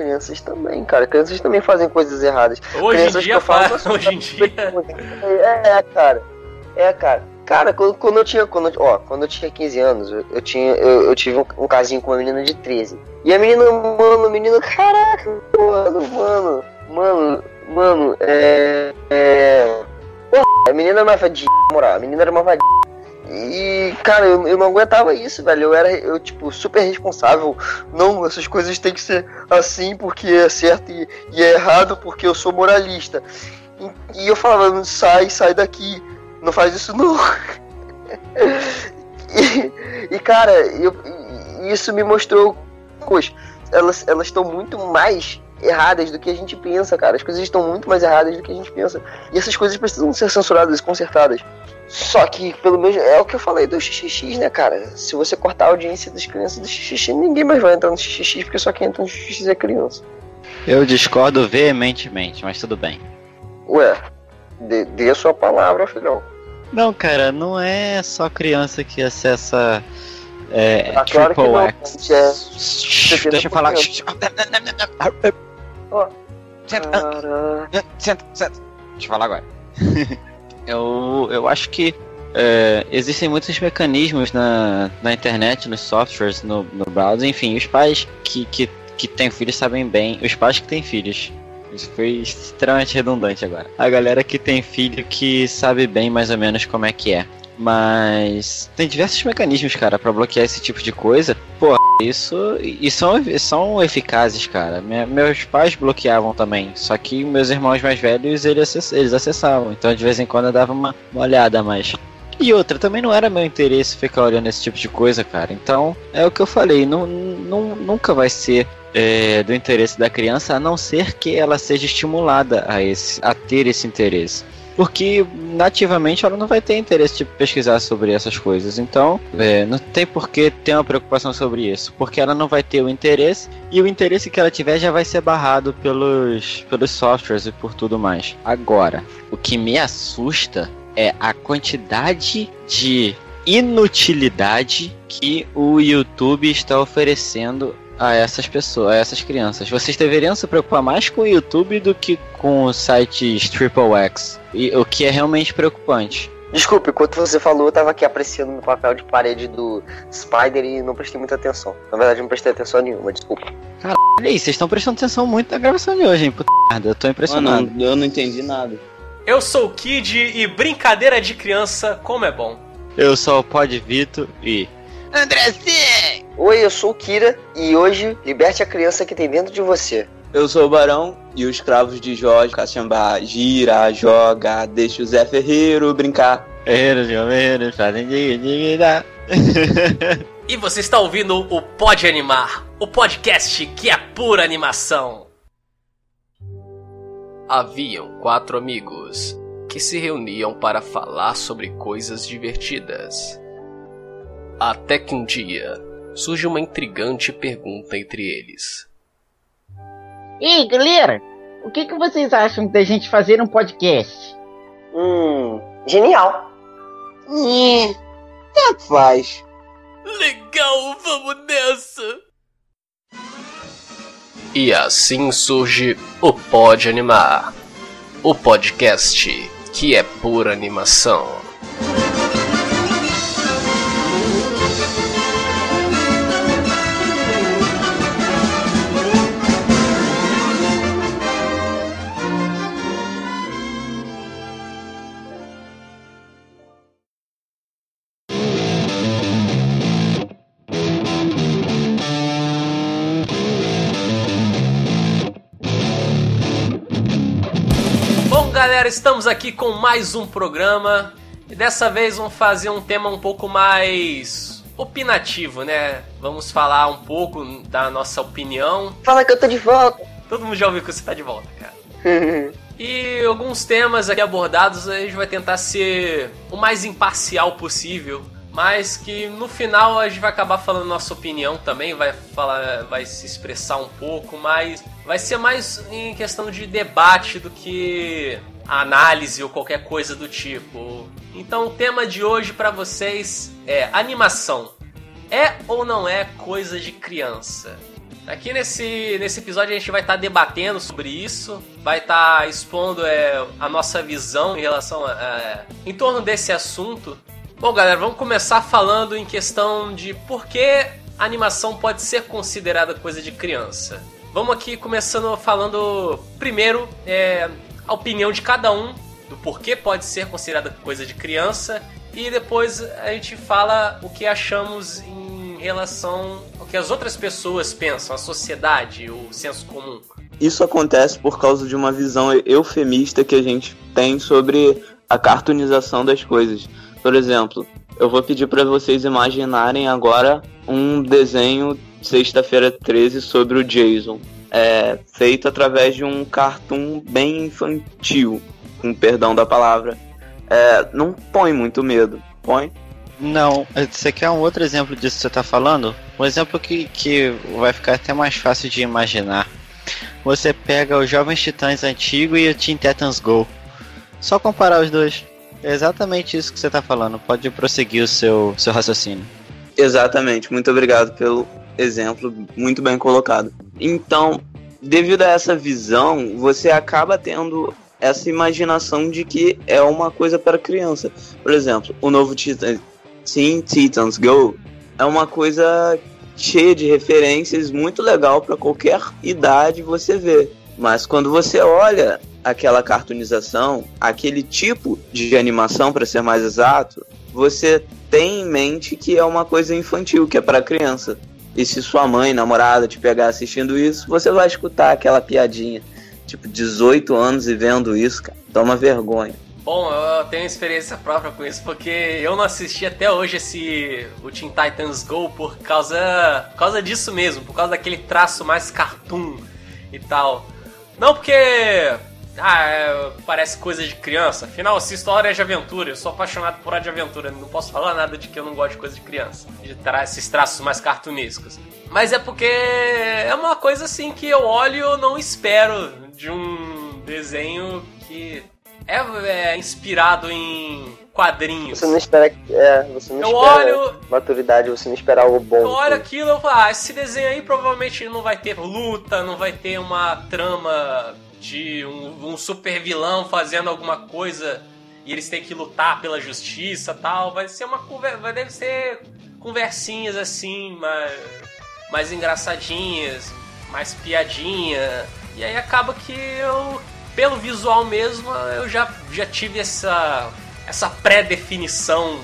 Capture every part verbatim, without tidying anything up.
crianças também, cara. Crianças também fazem coisas erradas. Hoje crianças em dia faz, falo, hoje em dia. É, é, cara. É, cara. Cara, quando, quando eu tinha. Quando, ó, quando eu tinha quinze anos, eu, eu tinha. Eu, eu tive um, um casinho com uma menina de treze. E a menina, mano, menino, caraca, mano, mano, mano, mano, é. É. Porra, a menina era uma vadia, na moral, a menina era uma vadia. E, cara, eu, eu não aguentava isso, velho. Eu era, eu, tipo, super responsável. Não, essas coisas tem que ser assim porque é certo e, e é errado porque eu sou moralista. E, e eu falava, sai, sai daqui. Não faz isso, não. e, e, cara, eu, isso me mostrou coisas. Elas elas estão muito mais erradas do que a gente pensa, cara. As coisas estão muito mais erradas do que a gente pensa. E essas coisas precisam ser censuradas e consertadas. Só que, pelo menos, é o que eu falei do X X X, né, cara? Se você cortar a audiência das crianças do X X X, ninguém mais vai entrar no X X X, porque só quem entra no X X X é criança. Eu discordo veementemente, mas tudo bem. Ué, dê, dê a sua palavra, filhão. Não, cara, não é só criança que acessa é, ah, claro Triple não, X. É... Deixa eu falar. Ó, senta, senta, senta. Deixa eu falar agora. eu, eu acho que é, existem muitos mecanismos na, na internet, nos softwares, no, no browser, enfim, os pais que, que, que têm filhos sabem bem, os pais que têm filhos. Isso foi extremamente redundante agora. A galera que tem filho que sabe bem mais ou menos como é que é. Mas tem diversos mecanismos, cara, pra bloquear esse tipo de coisa. Pô, isso e são, são eficazes, cara. Me, meus pais bloqueavam também. Só que meus irmãos mais velhos, eles, acess, eles acessavam. Então de vez em quando eu dava uma, uma olhada mais. E outra, também não era meu interesse ficar olhando esse tipo de coisa, cara. Então, é o que eu falei, não, não, nunca vai ser é, do interesse da criança, a não ser que ela seja estimulada a, esse, a ter esse interesse. Porque nativamente ela não vai ter interesse de pesquisar sobre essas coisas. Então, é, não tem por que ter uma preocupação sobre isso. Porque ela não vai ter o interesse, e o interesse que ela tiver já vai ser barrado pelos, pelos softwares e por tudo mais. Agora, o que me assusta é a quantidade de inutilidade que o YouTube está oferecendo a essas pessoas, a essas crianças. Vocês deveriam se preocupar mais com o YouTube do que com os sites Triple X, e, o que é realmente preocupante. Desculpe, enquanto você falou, eu tava aqui apreciando o papel de parede do Spider e não prestei muita atenção. Na verdade, não prestei atenção nenhuma, desculpa. Caralho, aí, vocês estão prestando atenção muito na gravação de hoje, hein? Puta merda, eu tô impressionado. Mano, eu não entendi nada. Eu sou o Kid e brincadeira de criança, como é bom. Eu sou o Pod Vito e... André C! Oi, eu sou o Kira e hoje liberte a criança que tem dentro de você. Eu sou o Barão e os cravos de Jorge Caxambá gira, joga, deixa o Zé Ferreiro brincar. Ferreiro, Ferreiro, fazem dignidade. E você está ouvindo o Pode Animar, o podcast que é pura animação. Haviam quatro amigos que se reuniam para falar sobre coisas divertidas. Até que um dia surge uma intrigante pergunta entre eles. Ei, galera, o que, que vocês acham da gente fazer um podcast? Hum, genial. Hum, tanto faz. Legal, vamos nessa! E assim surge o Pode Animar, o podcast que é pura animação. Galera, estamos aqui com mais um programa e dessa vez vamos fazer um tema um pouco mais opinativo, né? Vamos falar um pouco da nossa opinião. Fala que eu tô de volta. Todo mundo já ouviu que você tá de volta, cara. E alguns temas aqui abordados a gente vai tentar ser o mais imparcial possível, mas que no final a gente vai acabar falando nossa opinião também, vai falar, vai se expressar um pouco, mas vai ser mais em questão de debate do que análise ou qualquer coisa do tipo. Então o tema de hoje pra vocês é animação. É ou não é coisa de criança? Aqui nesse, nesse episódio a gente vai estar tá debatendo sobre isso, vai estar tá expondo é, a nossa visão em relação a, a, em torno desse assunto. Bom, galera, vamos começar falando em questão de por que a animação pode ser considerada coisa de criança. Vamos aqui começando falando primeiro é, a opinião de cada um do porquê pode ser considerada coisa de criança e depois a gente fala o que achamos em relação ao que as outras pessoas pensam, a sociedade, o senso comum. Isso acontece por causa de uma visão eufemista que a gente tem sobre a cartoonização das coisas. Por exemplo, eu vou pedir para vocês imaginarem agora um desenho Sexta-feira treze sobre o Jason, é, feito através de um cartoon bem infantil, com perdão da palavra. É, não põe muito medo, põe? Não, você quer um outro exemplo disso que você está falando? Um exemplo que, que vai ficar até mais fácil de imaginar. Você pega os Jovens Titãs antigo e o Teen Titans Go. Só comparar os dois. É exatamente isso que você está falando. Pode prosseguir o seu, seu raciocínio. Exatamente, muito obrigado pelo exemplo, muito bem colocado. Então, devido a essa visão, você acaba tendo essa imaginação de que é uma coisa para criança. Por exemplo, o novo Titan, Teen Titans Go é uma coisa cheia de referências, muito legal para qualquer idade você ver. Mas quando você olha aquela cartoonização, aquele tipo de animação, para ser mais exato, você tem em mente que é uma coisa infantil, que é para criança. E se sua mãe, namorada, te pegar assistindo isso, você vai escutar aquela piadinha. Tipo, dezoito anos e vendo isso, cara, toma vergonha. Bom, eu tenho experiência própria com isso, porque eu não assisti até hoje esse o Teen Titans Go por causa, por causa disso mesmo, por causa daquele traço mais cartoon e tal. Não porque ah, é, parece coisa de criança, afinal, assisto Hora de Aventura, eu sou apaixonado por Hora de Aventura, não posso falar nada de que eu não gosto de coisa de criança, de tra- esses traços mais cartunescos. Mas é porque é uma coisa assim que eu olho e eu não espero de um desenho que é, é inspirado em quadrinhos. Você não espera, é, você não eu espera olho, maturidade, você não espera algo bom. Eu olho aquilo e falo, ah, esse desenho aí provavelmente não vai ter luta, não vai ter uma trama de um, um super vilão fazendo alguma coisa e eles têm que lutar pela justiça e tal. Vai ser uma conversa, vai deve ser conversinhas assim, mais, mais engraçadinhas, mais piadinha. E aí acaba que eu, pelo visual mesmo, eu já, já tive essa, essa pré-definição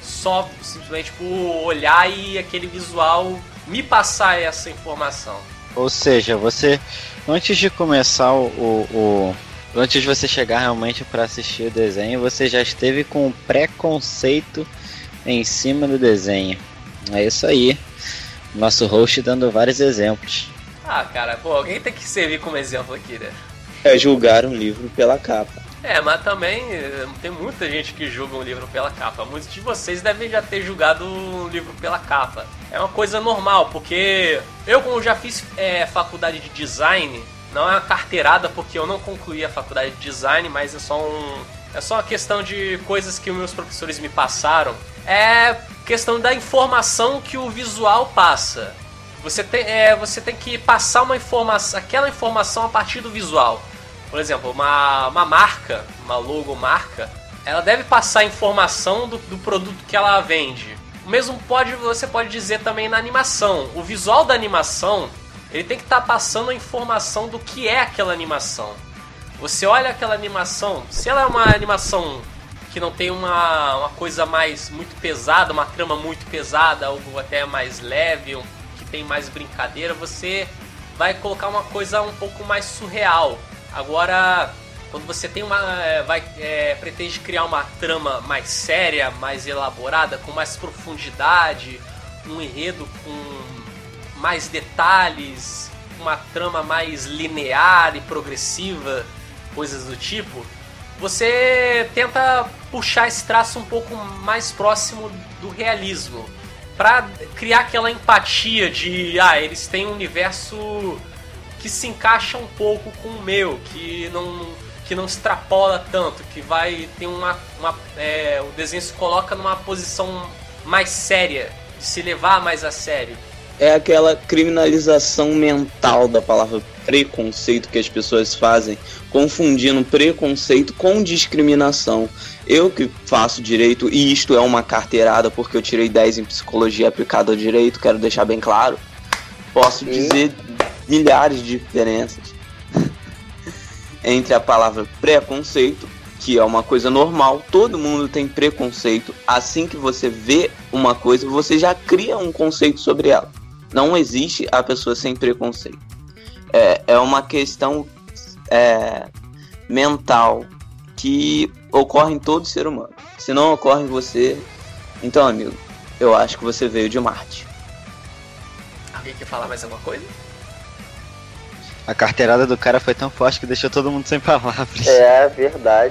só simplesmente por olhar e aquele visual me passar essa informação. Ou seja, você, antes de começar o... o, o antes de você chegar realmente para assistir o desenho, você já esteve com um preconceito em cima do desenho. É isso aí. Nosso host dando vários exemplos. Ah, cara, pô, alguém tem que servir como exemplo aqui, né? É julgar um livro pela capa. É, mas também tem muita gente que julga um livro pela capa. Muitos de vocês devem já ter julgado um livro pela capa. É uma coisa normal, porque eu, como já fiz é, faculdade de design, não é uma carteirada porque eu não concluí a faculdade de design, mas é só um, é só uma questão de coisas que os meus professores me passaram. É questão da informação que o visual passa. Você tem, é, você tem que passar uma informação, aquela informação a partir do visual. Por exemplo, uma, uma marca, uma logomarca, ela deve passar a informação do, do produto que ela vende. O mesmo pode, você pode dizer também na animação. O visual da animação, ele tem que estar tá passando a informação do que é aquela animação. Você olha aquela animação, se ela é uma animação que não tem uma, uma coisa mais muito pesada, uma trama muito pesada, algo até mais leve, que tem mais brincadeira, você vai colocar uma coisa um pouco mais surreal. Agora, quando você tem uma, vai, é, pretende criar uma trama mais séria, mais elaborada, com mais profundidade, um enredo com mais detalhes, uma trama mais linear e progressiva, coisas do tipo, você tenta puxar esse traço um pouco mais próximo do realismo, para criar aquela empatia de, ah, eles têm um universo que se encaixa um pouco com o meu, que não, que não extrapola tanto, que vai ter uma, uma é, o desenho se coloca numa posição mais séria, de se levar mais a sério. é aquela criminalização mental da palavra preconceito que as pessoas fazem, confundindo preconceito com discriminação. Eu que faço direito, e isto é uma carteirada porque eu tirei dez em psicologia aplicada ao direito, quero deixar bem claro, posso dizer milhares de diferenças entre a palavra preconceito, que é uma coisa normal, todo mundo tem preconceito. Assim que você vê uma coisa, você já cria um conceito sobre ela. Não existe a pessoa sem preconceito. É, é uma questão é, mental que ocorre em todo ser humano. Se não ocorre em você, então, amigo, eu acho que você veio de Marte. Alguém quer falar mais alguma coisa? A carteirada do cara foi tão forte que deixou todo mundo sem palavras. É, verdade.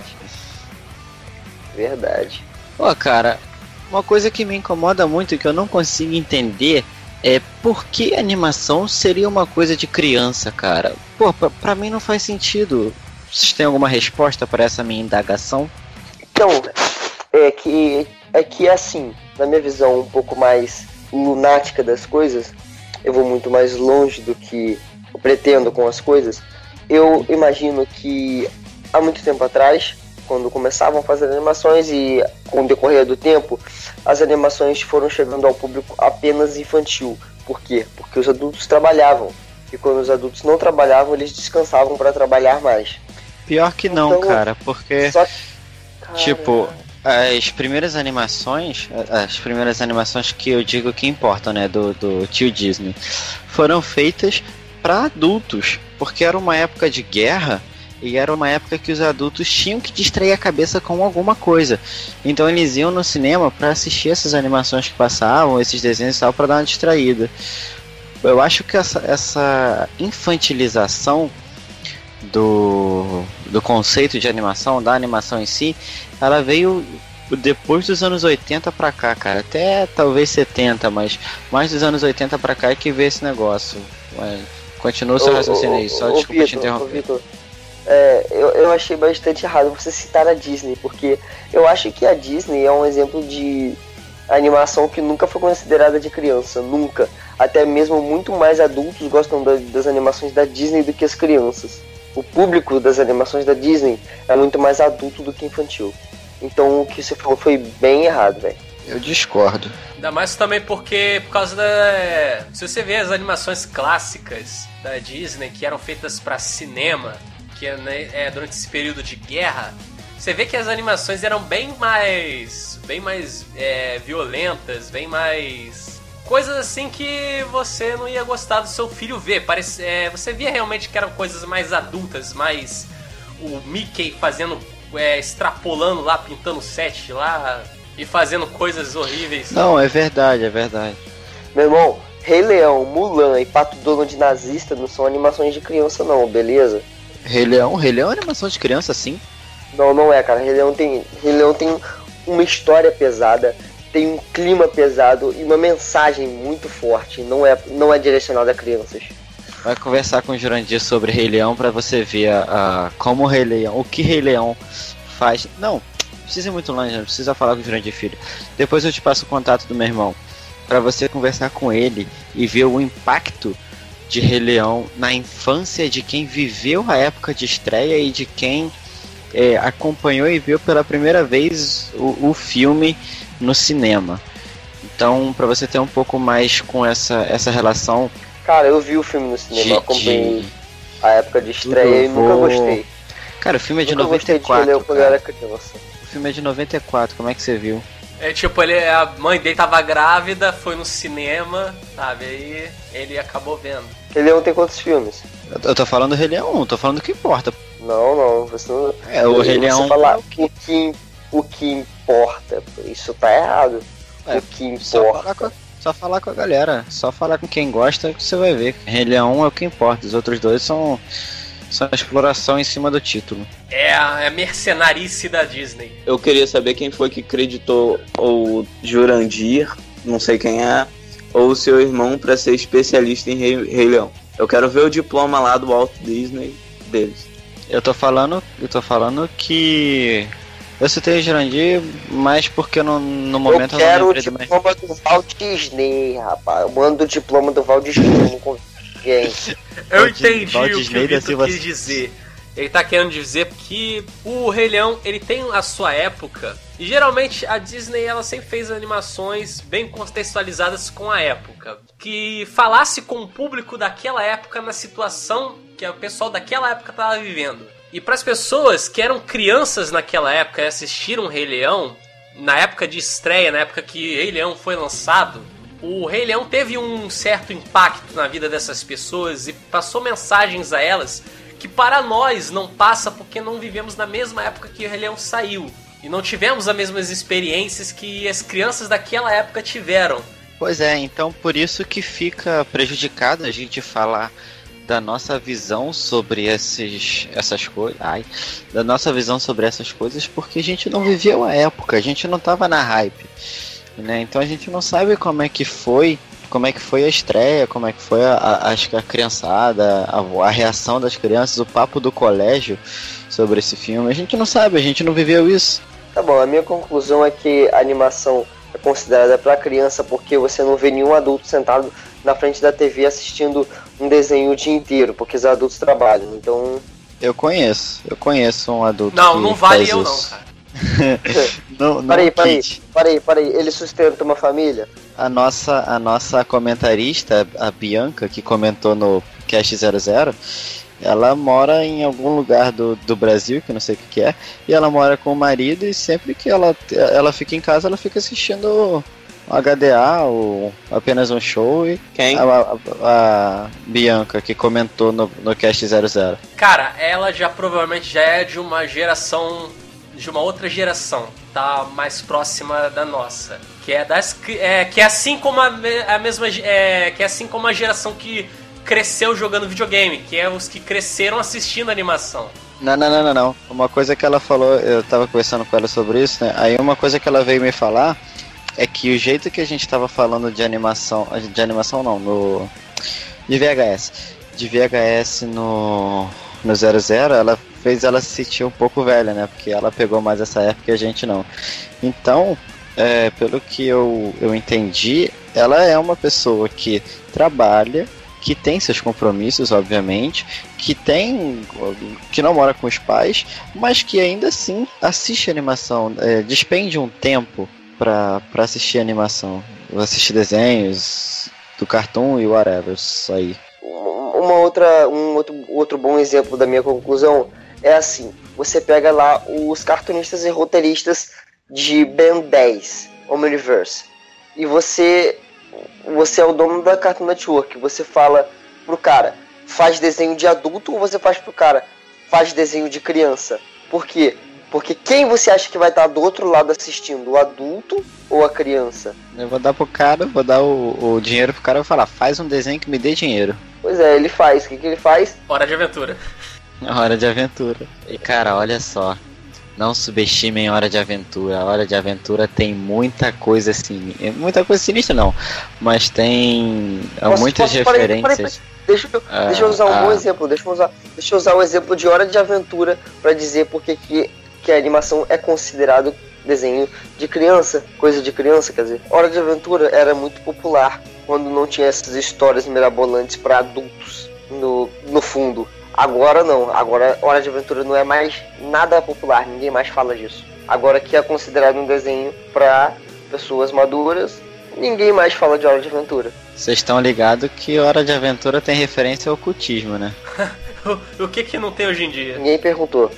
Verdade. Pô, cara, uma coisa que me incomoda muito e que eu não consigo entender é por que animação seria uma coisa de criança, cara. Pô, pra, pra mim não faz sentido. Vocês têm alguma resposta para essa minha indagação? Então, é que, é que assim, na minha visão um pouco mais lunática das coisas, eu vou muito mais longe do que eu pretendo com as coisas. Eu imagino que há muito tempo atrás, quando começavam a fazer animações e com o decorrer do tempo, as animações foram chegando ao público apenas infantil. Por quê? Porque os adultos trabalhavam. E quando os adultos não trabalhavam, eles descansavam para trabalhar mais. Pior que não, então, cara, porque, só que, cara... tipo, as primeiras animações, as primeiras animações que eu digo que importam, né, do, do tio Disney, foram feitas para adultos, porque era uma época de guerra e era uma época que os adultos tinham que distrair a cabeça com alguma coisa. Então eles iam no cinema para assistir essas animações que passavam, esses desenhos e tal, para dar uma distraída. Eu acho que essa, essa infantilização do, do conceito de animação, da animação em si, ela veio depois dos anos oitenta pra cá, cara. Até talvez setenta, mas mais dos anos oitenta pra cá é que vê esse negócio. Mas continua o seu raciocínio aí, só ô, desculpa Vitor, te interromper. ô, É, eu, eu achei bastante errado você citar a Disney, porque eu acho que a Disney é um exemplo de animação que nunca foi considerada de criança, nunca. Até mesmo muito mais adultos gostam da, das animações da Disney do que as crianças. O público das animações da Disney é muito mais adulto do que infantil. Então o que você falou foi bem errado, velho. Eu discordo. Ainda mais também porque, por causa da... Se você vê as animações clássicas da Disney, que eram feitas pra cinema, que é, né, é durante esse período de guerra, você vê que as animações eram bem mais... Bem mais é, violentas, bem mais... Coisas assim que você não ia gostar do seu filho ver. Parece, é, você via realmente que eram coisas mais adultas, mais... O Mickey fazendo... É, extrapolando lá, pintando set lá... E fazendo coisas horríveis. Não, é verdade, é verdade. Meu irmão, Rei Leão, Mulan e Pato Donald nazista não são animações de criança não, beleza? Rei Leão, Rei Leão é animação de criança, sim? Não, não é, cara. Rei Leão tem, Rei Leão tem uma história pesada, tem um clima pesado e uma mensagem muito forte. Não é, não é direcionada a crianças. Vai conversar com o Jurandir sobre Rei Leão pra você ver a, a, como o Rei Leão, o que Rei Leão faz. Não, precisa ir muito longe, não precisa falar com o Jurandir Filho. Depois eu te passo o contato do meu irmão pra você conversar com ele e ver o impacto de Rei Leão na infância de quem viveu a época de estreia e de quem é, acompanhou e viu pela primeira vez o, o filme no cinema. Então, pra você ter um pouco mais com essa, essa relação. Cara, eu vi o filme no cinema, de, eu acompanhei de... a época de estreia e nunca gostei. Cara, o filme é de nunca noventa e quatro. Gostei de Rei Leão quando eu era criança. O filme é de noventa e quatro, como é que você viu? É tipo, ele, a mãe dele tava grávida, foi no cinema, sabe? Aí ele acabou vendo. Rei Leão tem quantos filmes? Eu, eu tô falando do Rei Leão, tô falando do que importa. Não, não, você não... É, o Rei Leão... falar o que, o que importa, isso tá errado. É, o que só importa. falar, com a, só falar com a galera, só falar com quem gosta que você vai ver. Rei Leão é o que importa, os outros dois são... Só exploração em cima do título. É a, é a mercenarice da Disney. Eu queria saber quem foi que acreditou o Jurandir, não sei quem é, ou o seu irmão pra ser especialista em Rei, Rei Leão. Eu quero ver o diploma lá do Walt Disney deles. Eu tô falando, eu tô falando que Eu citei o Jurandir, mas porque no, no momento eu, eu não quero o lembrei do mais. diploma do Walt Disney, rapaz. Eu mando o diploma do Walt Disney, não confio em ninguém. Eu Walt- entendi Walt o que Disney o da Vitor Silva- quis dizer. Ele tá querendo dizer que o Rei Leão, ele tem a sua época. E geralmente a Disney, ela sempre fez animações bem contextualizadas com a época. Que falasse com o público daquela época na situação que o pessoal daquela época tava vivendo. E para as pessoas que eram crianças naquela época e assistiram Rei Leão, na época de estreia, na época que Rei Leão foi lançado, o Rei Leão teve um certo impacto na vida dessas pessoas e passou mensagens a elas que para nós não passa porque não vivemos na mesma época que o Rei Leão saiu. E não tivemos as mesmas experiências que as crianças daquela época tiveram. Pois é, então por isso que fica prejudicado a gente falar da nossa visão sobre esses, essas coisas. Ai, da nossa visão sobre essas coisas, porque a gente não viveu a época, a gente não tava na hype, né? Então a gente não sabe como é que foi. Como é que foi a estreia, como é que foi a, a, a criançada, a, a reação das crianças, o papo do colégio sobre esse filme. A gente não sabe, a gente não viveu isso. Tá bom, a minha conclusão é que a animação é considerada pra criança porque você não vê nenhum adulto sentado na frente da T V assistindo um desenho o dia inteiro, porque os adultos trabalham, então... Eu conheço, eu conheço um adulto Não, que não vale faz eu isso. não, cara. não, não Peraí, peraí, Kit. peraí, peraí, ele sustenta uma família? A nossa, a nossa comentarista, a Bianca, que comentou no Cast zero zero, ela mora em algum lugar do, do Brasil, que eu não sei o que, que é, e ela mora com o marido e sempre que ela, ela fica em casa, ela fica assistindo H D A ou apenas um show. E Quem? A, a, a Bianca, que comentou no, no Cast zero zero. Cara, ela já provavelmente já é de uma geração, de uma outra geração, tá mais próxima da nossa, que é das é, que é assim como a, a mesma é, que é assim como a geração que cresceu jogando videogame, que é os que cresceram assistindo animação. Não, não, não, não, não. Uma coisa que ela falou, eu tava conversando com ela sobre isso, né? Aí uma coisa que ela veio me falar é que o jeito que a gente tava falando de animação, de animação não, no de V H S, de V H S no no zero zero, ela fez ela se sentir um pouco velha, né? Porque ela pegou mais essa época e a gente não. Então, é, pelo que eu, eu entendi, ela é uma pessoa que trabalha, que tem seus compromissos, obviamente, que tem, que não mora com os pais, mas que ainda assim assiste animação, é, despende um tempo pra, pra assistir animação, assistir desenhos do Cartoon e whatever, isso aí. Uma outra, um outro, outro bom exemplo da minha conclusão é assim, você pega lá os cartunistas e roteiristas de Ben dez, Omniverse, e você, você é o dono da Cartoon Network, você fala pro cara, faz desenho de adulto, ou você faz pro cara, faz desenho de criança? Por quê? Porque quem você acha que vai estar do outro lado assistindo, o adulto ou a criança? Eu vou dar pro cara, vou dar o, o dinheiro pro cara e vou falar, faz um desenho que me dê dinheiro. Pois é, ele faz, o que, que ele faz? Hora de Aventura. Hora de Aventura. E cara, olha só, não subestimem Hora de Aventura. A Hora de Aventura tem muita coisa assim, muita coisa sinistra não, mas tem Posso, muitas posso, peraí, referências. peraí, peraí. Deixa, eu, Ah, deixa eu usar um ah. bom exemplo, deixa eu usar, deixa eu usar o exemplo de Hora de Aventura pra dizer porque que, que a animação é considerado desenho de criança, coisa de criança, quer dizer. Hora de Aventura era muito popular quando não tinha essas histórias mirabolantes pra adultos no, no fundo. Agora não, agora Hora de Aventura não é mais nada popular, ninguém mais fala disso. Agora que é considerado um desenho pra pessoas maduras, ninguém mais fala de Hora de Aventura. Vocês estão ligados que Hora de Aventura tem referência ao ocultismo, né? o, o que que não tem hoje em dia? Ninguém perguntou.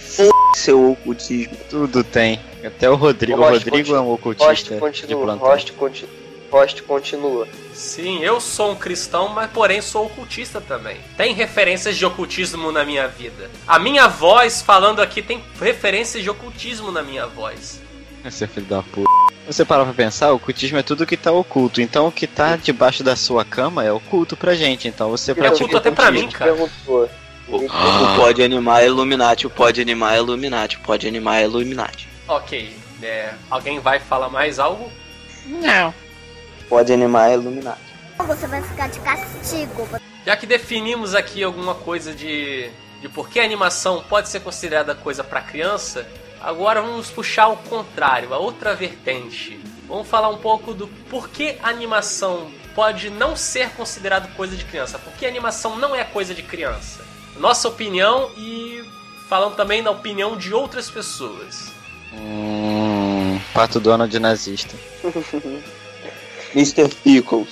Seu ocultismo. Tudo tem. Até o Rodrigo. O Rost, Rodrigo é um Host ocultista de continua, plantão. Host, conti, Host continua. Sim, eu sou um cristão, mas porém sou ocultista também. Tem referências de ocultismo na minha vida. A minha voz falando aqui tem referências de ocultismo na minha voz. Você é filho da puta. Você parar pra pensar, o ocultismo é tudo que tá oculto. Então o que tá debaixo da sua cama é oculto pra gente. Então você pratica oculto até pra mim, Ninguém cara. perguntou. Ninguém O pode animar é Illuminati, o pode animar é Illuminati, o pode animar é Illuminati. Ok, é, alguém vai falar mais algo? Não. Pode animar é Illuminati. Você vai ficar de castigo. Já que definimos aqui alguma coisa de, de por que a animação pode ser considerada coisa pra criança, agora vamos puxar o contrário, a outra vertente. Vamos falar um pouco do porquê a animação pode não ser considerado coisa de criança. Por que a animação não é coisa de criança? Nossa opinião e falando também da opinião de outras pessoas. Hum, Pato Donald nazista. mister Pickles.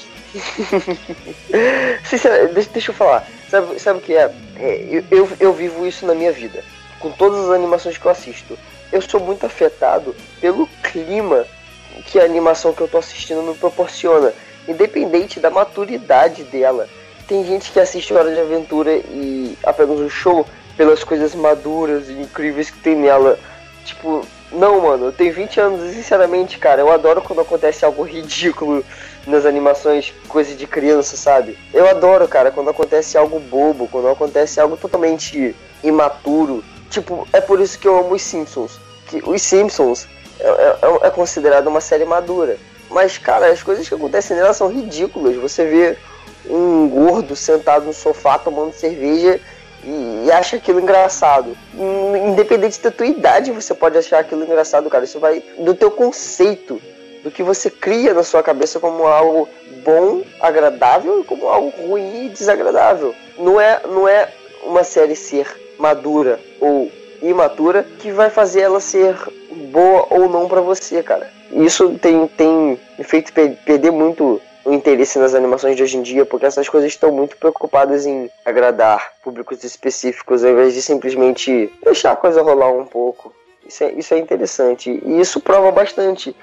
deixa, deixa eu falar. Sabe, sabe o que é? é eu, eu, eu vivo isso na minha vida. Com todas as animações que eu assisto. Eu sou muito afetado pelo clima que a animação que eu tô assistindo me proporciona. Independente da maturidade dela. Tem gente que assiste Hora de Aventura e apenas um show pelas coisas maduras e incríveis que tem nela. Tipo, não, mano, eu tenho vinte anos e sinceramente, cara, eu adoro quando acontece algo ridículo nas animações, coisa de criança, sabe? Eu adoro, cara, quando acontece algo bobo, quando acontece algo totalmente imaturo. Tipo, é por isso que eu amo os Simpsons. Que os Simpsons é, é, é considerado uma série madura. Mas, cara, as coisas que acontecem nela são ridículas. Você vê um gordo sentado no sofá tomando cerveja e, e acha aquilo engraçado. Independente da tua idade, você pode achar aquilo engraçado, cara. Isso vai do teu conceito, do que você cria na sua cabeça como algo bom, agradável, e como algo ruim e desagradável. Não é, não é uma série ser madura ou imatura que vai fazer ela ser boa ou não pra você, cara. Isso tem, tem me feito perder muito o interesse nas animações de hoje em dia, porque essas coisas estão muito preocupadas em agradar públicos específicos, ao invés de simplesmente deixar a coisa rolar um pouco. Isso é, isso é interessante, e isso prova bastante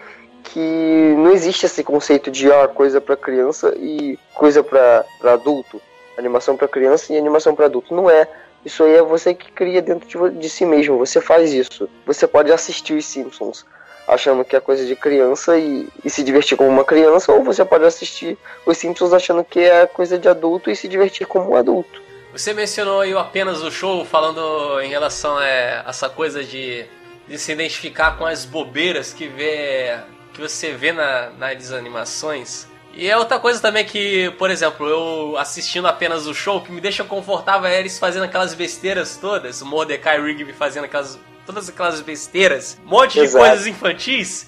que não existe esse conceito de ah, coisa pra criança e coisa pra, pra adulto. Animação pra criança e animação pra adulto. Não é. Isso aí é você que cria dentro de, de si mesmo. Você faz isso. Você pode assistir os Simpsons achando que é coisa de criança e, e se divertir como uma criança, ou você pode assistir os Simpsons achando que é coisa de adulto e se divertir como um adulto. Você mencionou aí apenas o show, falando em relação a essa coisa de, de se identificar com as bobeiras que, vê, que você vê na, nas animações. E é outra coisa também que, por exemplo, eu assistindo apenas o show, que me deixa confortável é eles fazendo aquelas besteiras todas, o Mordecai e Rigby fazendo aquelas, todas aquelas besteiras, um monte de Exato. Coisas infantis,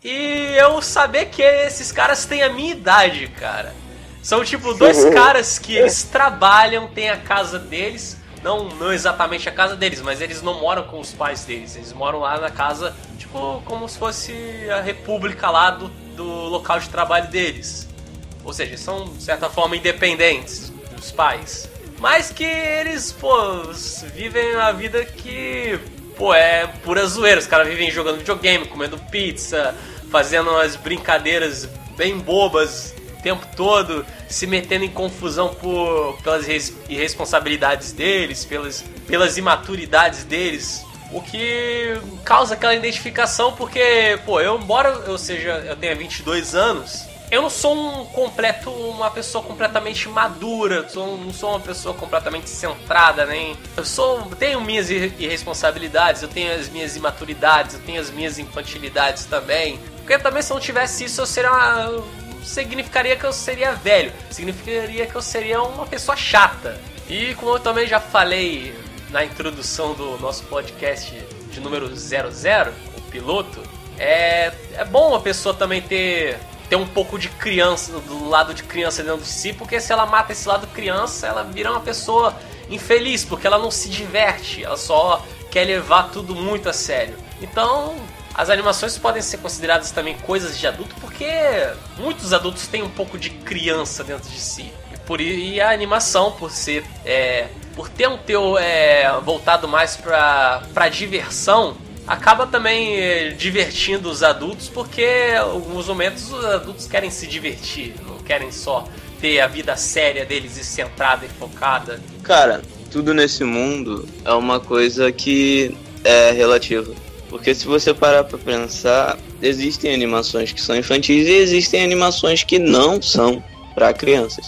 e eu saber que esses caras têm a minha idade, cara. São tipo dois caras que eles trabalham, têm a casa deles, não, não exatamente a casa deles, mas eles não moram com os pais deles, eles moram lá na casa, tipo, como se fosse a república lá do, do local de trabalho deles. Ou seja, são, de certa forma, independentes dos pais. Mas que eles, pô, vivem a vida que, pô, é pura zoeira. Os caras vivem jogando videogame, comendo pizza, fazendo umas brincadeiras bem bobas o tempo todo, se metendo em confusão por, pelas irresponsabilidades deles, pelas, pelas imaturidades deles. O que causa aquela identificação porque, pô, eu, embora eu seja, eu tenha vinte e dois anos... Eu não sou um completo, uma pessoa completamente madura, sou, não sou uma pessoa completamente centrada, nem... Eu sou, tenho minhas irresponsabilidades, eu tenho as minhas imaturidades, eu tenho as minhas infantilidades também. Porque também se eu não tivesse isso, eu seria uma... significaria que eu seria velho, significaria que eu seria uma pessoa chata. E como eu também já falei na introdução do nosso podcast de número zero zero, o piloto, é, é bom a pessoa também ter... ter um pouco de criança, do lado de criança dentro de si, porque se ela mata esse lado criança, ela vira uma pessoa infeliz, porque ela não se diverte, ela só quer levar tudo muito a sério. Então, as animações podem ser consideradas também coisas de adulto, porque muitos adultos têm um pouco de criança dentro de si. E, por, e a animação, por ser, é, por ter um teu é, voltado mais pra, pra diversão, acaba também eh, divertindo os adultos, porque em alguns momentos os adultos querem se divertir, não querem só ter a vida séria deles e centrada e focada. Cara, tudo nesse mundo é uma coisa que é relativa. Porque se você parar pra pensar, existem animações que são infantis e existem animações que não são para crianças.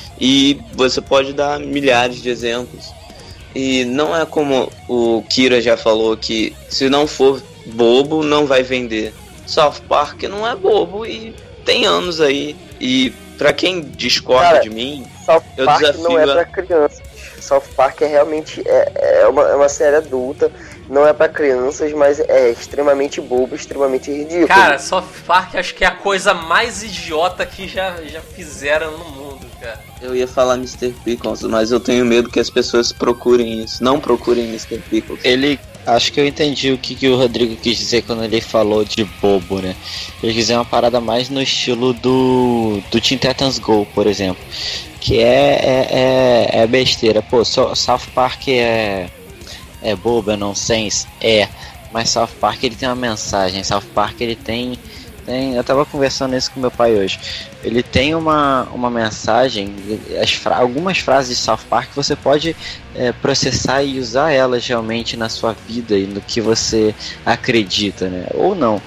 E você pode dar milhares de exemplos. E não é como o Kira já falou, que se não for bobo, não vai vender. South Park não é bobo e tem anos aí. E pra quem discorda Cara, de mim, South eu Park desafio não é a... pra criança. South Park é realmente é, é, uma, é uma série adulta. não é pra crianças, mas é extremamente bobo, extremamente ridículo. Cara, South Park acho que é a coisa mais idiota que já, já fizeram no mundo, cara. Eu ia falar mister Pickles, mas eu tenho medo que as pessoas procurem isso. Não procurem mister Pickles. Ele... Acho que eu entendi o que, que o Rodrigo quis dizer quando ele falou de bobo, né? Ele quis dizer uma parada mais no estilo do, do Teen Titans Go, por exemplo. Que é, é, é, é besteira. Pô, South Park é, é bobo, é nonsense? É. Mas South Park ele tem uma mensagem. South Park ele tem... tem eu tava conversando isso com meu pai hoje. Ele tem uma, uma mensagem, as fra- algumas frases de South Park você pode é, processar e usar elas realmente na sua vida e no que você acredita, né? Ou não.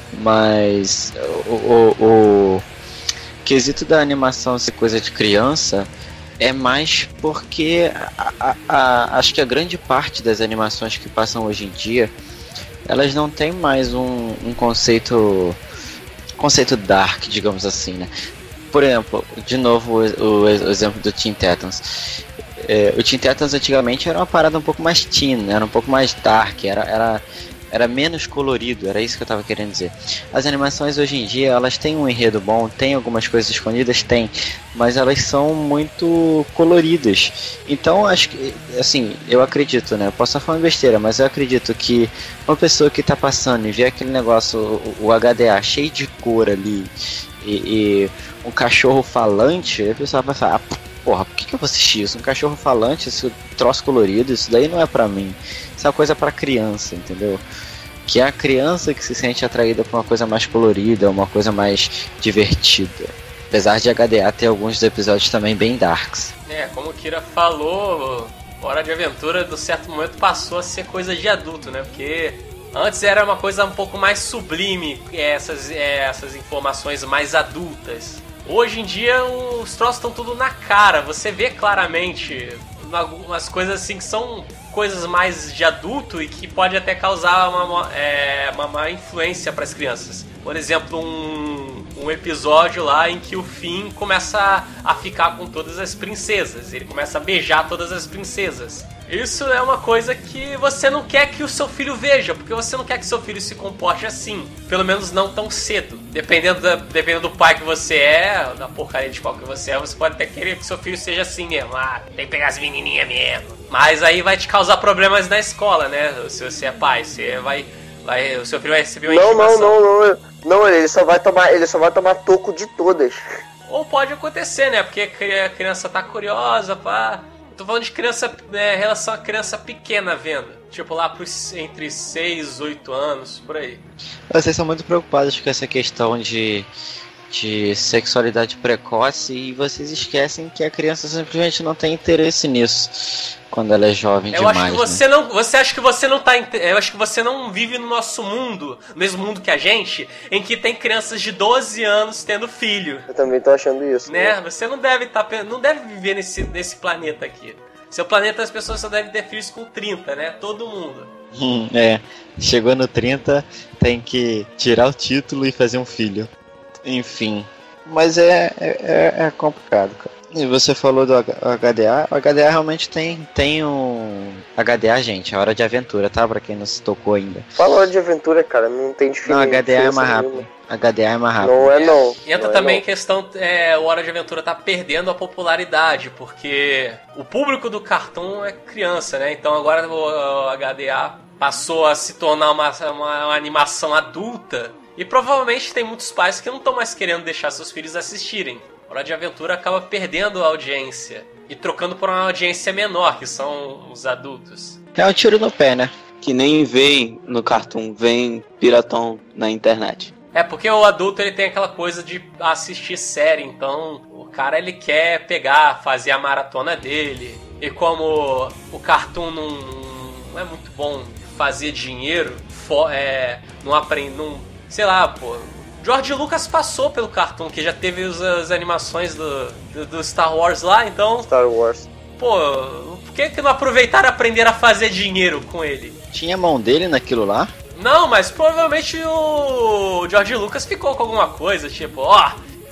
Mas o, o, o quesito da animação ser coisa de criança é mais porque a, a, a, acho que a grande parte das animações que passam hoje em dia, elas não têm mais um, um conceito... conceito dark, digamos assim, né? Por exemplo, de novo o, o, o exemplo do Teen Titans. É, o Teen Titans antigamente era uma parada um pouco mais teen, era um pouco mais dark, era, era, era menos colorido, era isso que eu tava querendo dizer. As animações hoje em dia, elas têm um enredo bom, tem algumas coisas escondidas, tem, mas elas são muito coloridas. Então, acho que, assim, eu acredito, né? Eu posso estar falando besteira, mas eu acredito que uma pessoa que tá passando e vê aquele negócio, o, o H D A cheio de cor ali, e, e um cachorro falante, a pessoa vai falar, ah, porra, por que, que eu vou assistir isso? Um cachorro falante, esse troço colorido, isso daí não é pra mim. Isso é uma coisa pra criança, entendeu? Que é a criança que se sente atraída por uma coisa mais colorida, uma coisa mais divertida. Apesar de H D A ter alguns episódios também bem darks. É, como o Kira falou, Hora de Aventura, do certo momento, passou a ser coisa de adulto, né? Porque antes era uma coisa um pouco mais sublime, essas, essas informações mais adultas. Hoje em dia os troços estão tudo na cara, você vê claramente umas coisas assim que são coisas mais de adulto e que pode até causar uma, é, uma má influência para as crianças. Por exemplo, um, um episódio lá em que o Finn começa a, a ficar com todas as princesas, ele começa a beijar todas as princesas. Isso é uma coisa que você não quer que o seu filho veja, porque você não quer que seu filho se comporte assim, pelo menos não tão cedo. Dependendo, da, dependendo do pai que você é, da porcaria de qual que você é, você pode até querer que seu filho seja assim mesmo. Ah, tem que pegar as menininhas mesmo. Mas aí vai te causar problemas na escola, né? Se você é pai, você vai, vai o seu filho vai receber uma não, intimação. Não, não, não, não, ele só vai tomar, ele só vai tomar toco de todas. Ou pode acontecer, né? Porque a criança tá curiosa, pá. Tô falando de criança, né, relação a criança pequena vendo. Tipo lá pros, entre seis, oito anos, por aí. Vocês são muito preocupados com essa questão de, de sexualidade precoce e vocês esquecem que a criança simplesmente não tem interesse nisso quando ela é jovem eu demais. Acho que você, né? não, você acha que você não tá. Eu acho que você não vive no nosso mundo, no mesmo mundo que a gente, em que tem crianças de doze anos tendo filho. Eu também tô achando isso. Né? Né? Você não deve tá, não deve viver nesse, nesse planeta aqui. Seu planeta as pessoas só devem ter filhos com trinta, né? Todo mundo. Hum, é. Chegou no trinta, tem que tirar o título e fazer um filho. Enfim. Mas é, é, é complicado, cara. E você falou do H D A, o H D A realmente tem, tem um... H D A, gente, é Hora de Aventura, tá? Pra quem não se tocou ainda. Fala Hora de Aventura, cara, não tem diferença. Não, H D A é mais rápido. H D A é mais rápido. Não é não. E entra não também é, a questão, é, o Hora de Aventura tá perdendo a popularidade, porque o público do cartoon é criança, né? Então agora o H D A passou a se tornar uma, uma, uma animação adulta, e provavelmente tem muitos pais que não estão mais querendo deixar seus filhos assistirem. Hora de Aventura acaba perdendo a audiência e trocando por uma audiência menor, que são os adultos. É um tiro no pé, né? Que nem vem no cartoon, vem piratão na internet. É, porque o adulto ele tem aquela coisa de assistir série, então o cara ele quer pegar, fazer a maratona dele. E como o cartoon não, não é muito bom de fazer dinheiro, for, é, não aprende, não, sei lá, pô... George Lucas passou pelo cartoon, que já teve as, as animações do, do, do Star Wars lá, então... Star Wars. Pô, por que que não aproveitaram e aprenderam a fazer dinheiro com ele? Tinha mão dele naquilo lá? Não, mas provavelmente o George Lucas ficou com alguma coisa, tipo, ó...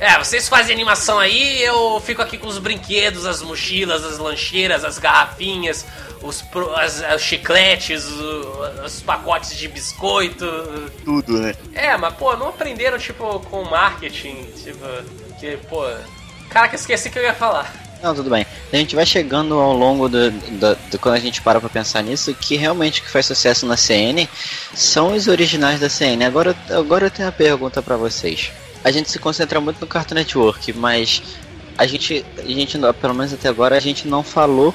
É, vocês fazem animação aí, eu fico aqui com os brinquedos, as mochilas, as lancheiras, as garrafinhas, os, as, os chicletes, os, os pacotes de biscoito. Tudo, né? É, mas, pô, não aprenderam, tipo, com marketing, tipo, que, pô... Caraca, esqueci o que eu ia falar. Não, tudo bem. A gente vai chegando ao longo do, do, do quando a gente para pra pensar nisso, que realmente o que faz sucesso na C N são os originais da C N. Agora, agora eu tenho uma pergunta pra vocês. A gente se concentra muito no Cartoon Network, mas a gente, a gente, pelo menos até agora, a gente não falou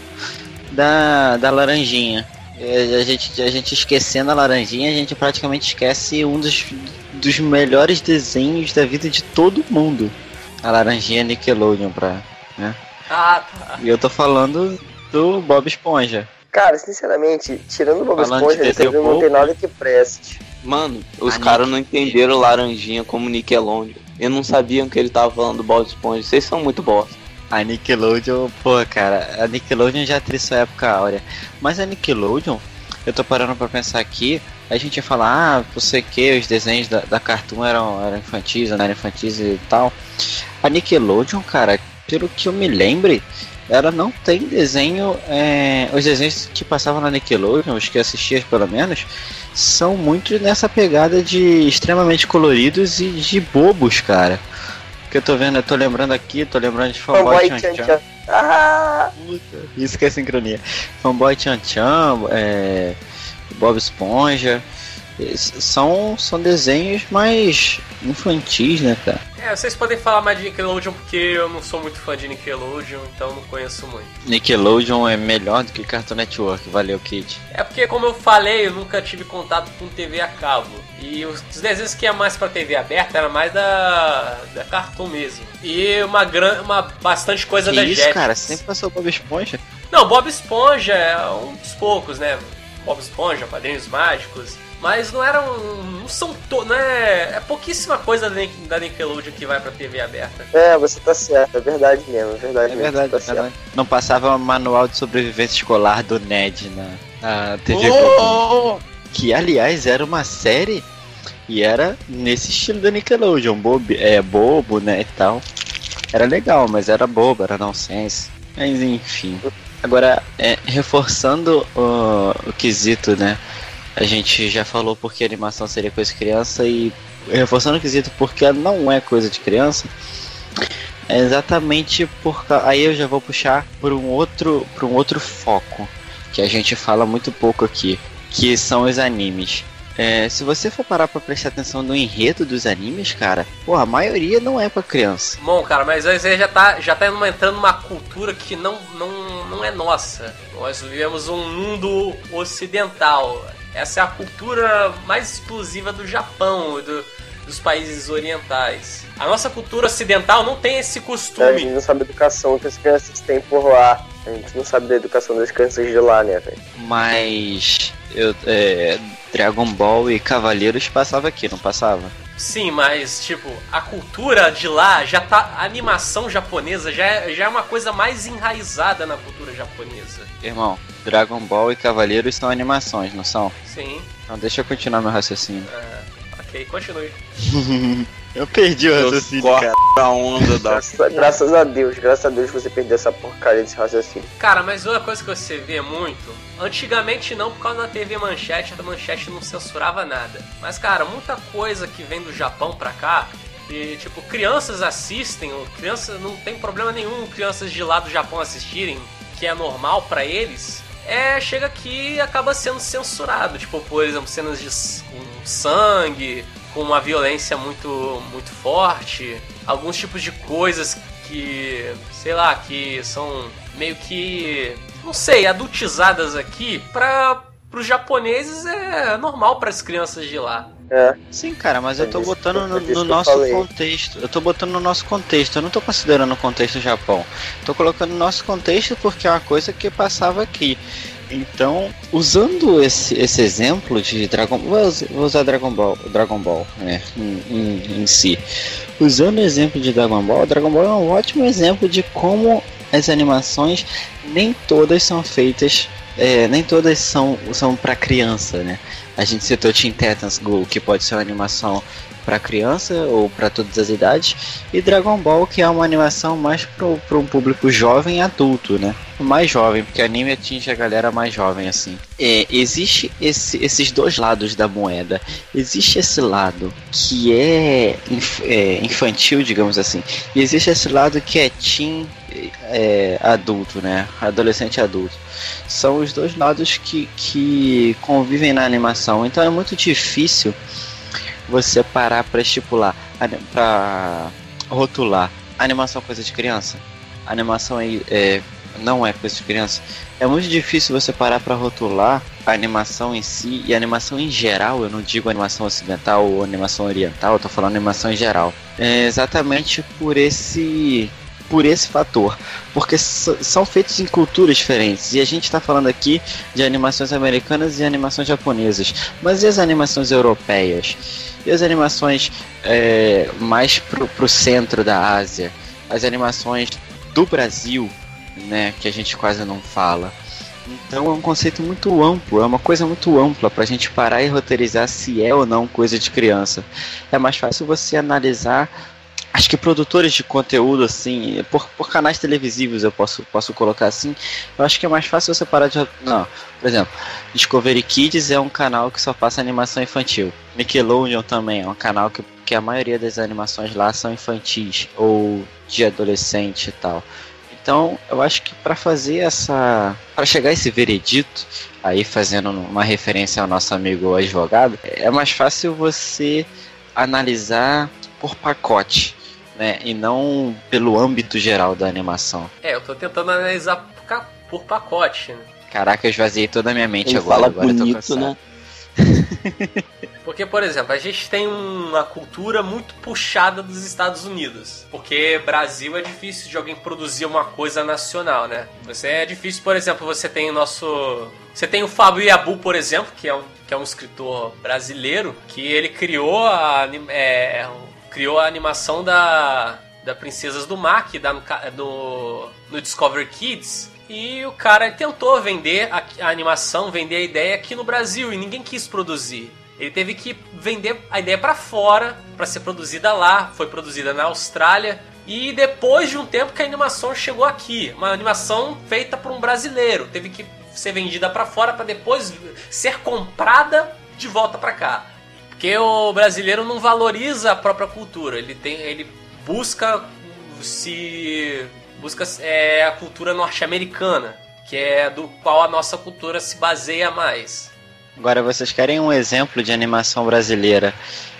da, da Laranjinha. A gente, a gente esquecendo a Laranjinha, a gente praticamente esquece um dos, dos melhores desenhos da vida de todo mundo. A Laranjinha Nickelodeon, pra, né? Ah, tá. E eu tô falando do Bob Esponja. Cara, sinceramente, tirando o Bob Falando Esponja, de desenho não pouco. tem nada que preste. Mano, os A caras Nick- não entenderam Laranjinha como Nickelodeon. Eu não sabiam que ele tava falando do Bob Esponja. Vocês são muito bosta. A Nickelodeon, pô, cara, a Nickelodeon já teve sua época áurea. Mas a Nickelodeon, eu tô parando pra pensar aqui, a gente ia falar, ah, não sei o que, os desenhos da, da Cartoon eram, eram infantis, não eram infantis e tal. A Nickelodeon, cara, pelo que eu me lembre, ela não tem desenho, é, os desenhos que passavam na Nickelodeon, os que assistia pelo menos, são muito nessa pegada de extremamente coloridos e de bobos, cara. Que eu tô vendo, eu tô lembrando aqui, tô lembrando de Fanboy Chan Chan. Ah! Isso que é sincronia. Fanboy Chan Chan, é, Bob Esponja, são, são desenhos mais infantis, né, cara? É, vocês podem falar mais de Nickelodeon porque eu não sou muito fã de Nickelodeon, então não conheço muito. Nickelodeon é melhor do que Cartoon Network, valeu, Kid. É porque, como eu falei, eu nunca tive contato com T V a cabo. E os desenhos que ia mais pra T V aberta era mais da, da Cartoon mesmo. E uma, gran, uma bastante coisa Que da isso, Jetix. cara? Você sempre passou Bob Esponja? Não, Bob Esponja é um dos poucos, né? Bob Esponja, Padrinhos Mágicos. Mas não eram. Não são to, não é, é pouquíssima coisa da Nickelodeon que vai pra T V aberta. É, você tá certo, é verdade mesmo, é verdade É mesmo. verdade, tá é verdade. Não passava manual de sobrevivência escolar do Ned na, na T V Oh! Globinho. Que, aliás, era uma série e era nesse estilo da Nickelodeon, bobo, é, bobo, né, e tal. Era legal, mas era bobo, era nonsense. Mas, enfim. Agora, é, reforçando o, o quesito, né, a gente já falou porque a animação seria coisa de criança e reforçando o quesito porque ela não é coisa de criança. É exatamente por aí eu já vou puxar por um outro, por um outro foco que a gente fala muito pouco aqui, que são os animes. É, se você for parar pra prestar atenção no enredo dos animes, cara, porra, a maioria não é pra criança. Bom, cara, mas aí você já tá, já tá entrando numa cultura que não, não, não é nossa. Nós vivemos um mundo ocidental. Essa é a cultura mais exclusiva do Japão, do, dos países orientais. A nossa cultura ocidental não tem esse A gente costume. não sabe a educação que as crianças têm por lá. A gente não sabe da educação das crianças de lá, né, velho? Mas eu, é, Dragon Ball e Cavaleiros passava aqui, não passava? Sim, mas, tipo, a cultura de lá já tá... A animação japonesa já é, já é uma coisa mais enraizada na cultura japonesa. Irmão, Dragon Ball e Cavaleiros são animações, não são? Sim. Não, deixa eu continuar meu raciocínio. Ah, ok, continue. Eu perdi o raciocínio, cara. A onda da... Graças, graças a Deus, graças a Deus você perdeu essa porcaria desse raciocínio. Cara, mas uma coisa que você vê muito, antigamente não, por causa da T V Manchete, a Manchete não censurava nada. Mas, cara, muita coisa que vem do Japão pra cá, e, tipo, crianças assistem, ou crianças, não tem problema nenhum crianças de lá do Japão assistirem, que é normal pra eles, é, chega aqui e acaba sendo censurado. Tipo, por exemplo, cenas de com sangue, com uma violência muito, muito forte, alguns tipos de coisas que, sei lá, que são meio que, não sei, adultizadas aqui, para os japoneses é normal para as crianças de lá. É. Sim, cara, mas eu tô É disso botando que- no, é disso no que eu nosso falei. contexto. Eu tô botando no nosso contexto. Eu não tô considerando o contexto Japão. Tô colocando no nosso contexto porque é uma coisa que passava aqui. Então, usando esse, esse exemplo de Dragon Ball, vou us- vou usar Dragon Ball, Dragon Ball, né, em, em, em si. Usando o exemplo de Dragon Ball, Dragon Ball é um ótimo exemplo de como as animações nem todas são feitas é, nem todas são, são para criança, né? A gente citou Teen Titans Go, que pode ser uma animação para criança ou para todas as idades, e Dragon Ball, que é uma animação mais para um público jovem e adulto, né? Mais jovem, porque anime atinge a galera mais jovem, assim. É, existe esse, esses dois lados da moeda. Existe esse lado que é, inf, é infantil, digamos assim, e existe esse lado que é teen é, adulto, né? Adolescente adulto. São os dois lados que, que convivem na animação. Então é muito difícil você parar para estipular, para rotular. Animação é coisa de criança? Animação é, é, não é coisa de criança? É muito difícil você parar para rotular a animação em si, e a animação em geral, eu não digo animação ocidental ou animação oriental, eu tô falando animação em geral. É exatamente por esse... por esse fator, porque s- são feitos em culturas diferentes, e a gente está falando aqui de animações americanas e animações japonesas, mas e as animações europeias? E as animações é, mais pro, pro centro da Ásia? As animações do Brasil, né, que a gente quase não fala. Então é um conceito muito amplo, é uma coisa muito ampla pra gente parar e roteirizar se é ou não coisa de criança. É mais fácil você analisar. Acho que produtores de conteúdo, assim, por, por canais televisivos eu posso, posso colocar assim, eu acho que é mais fácil você parar de... Não, por exemplo, Discovery Kids é um canal que só passa animação infantil. Nickelodeon também é um canal que, que a maioria das animações lá são infantis, ou de adolescente e tal. Então, eu acho que para fazer essa... para chegar a esse veredito, aí fazendo uma referência ao nosso amigo advogado, é mais fácil você analisar por pacote, né, e não pelo âmbito geral da animação. É, eu tô tentando analisar por, ca- por pacote, né? Caraca, eu esvaziei toda a minha mente. Ele agora. fala agora eu tô bonito, cansado. né? Porque, por exemplo, a gente tem uma cultura muito puxada dos Estados Unidos. Porque Brasil é difícil de alguém produzir uma coisa nacional, né? Você é difícil, por exemplo, você tem o nosso... Você tem o Fábio Yabu, por exemplo, que é um, que é um escritor brasileiro, que ele criou a... anim- É, criou a animação da, da Princesas do Mar, que dá no, ca- no, no Discovery Kids, e o cara tentou vender a, a animação, vender a ideia aqui no Brasil, e ninguém quis produzir. Ele teve que vender a ideia pra fora, pra ser produzida lá, foi produzida na Austrália, e depois de um tempo que a animação chegou aqui, uma animação feita por um brasileiro, teve que ser vendida pra fora pra depois ser comprada de volta pra cá. Porque o brasileiro não valoriza a própria cultura, ele, tem, ele busca se busca é, a cultura norte-americana, que é do qual a nossa cultura se baseia mais. Agora, vocês querem um exemplo de animação brasileira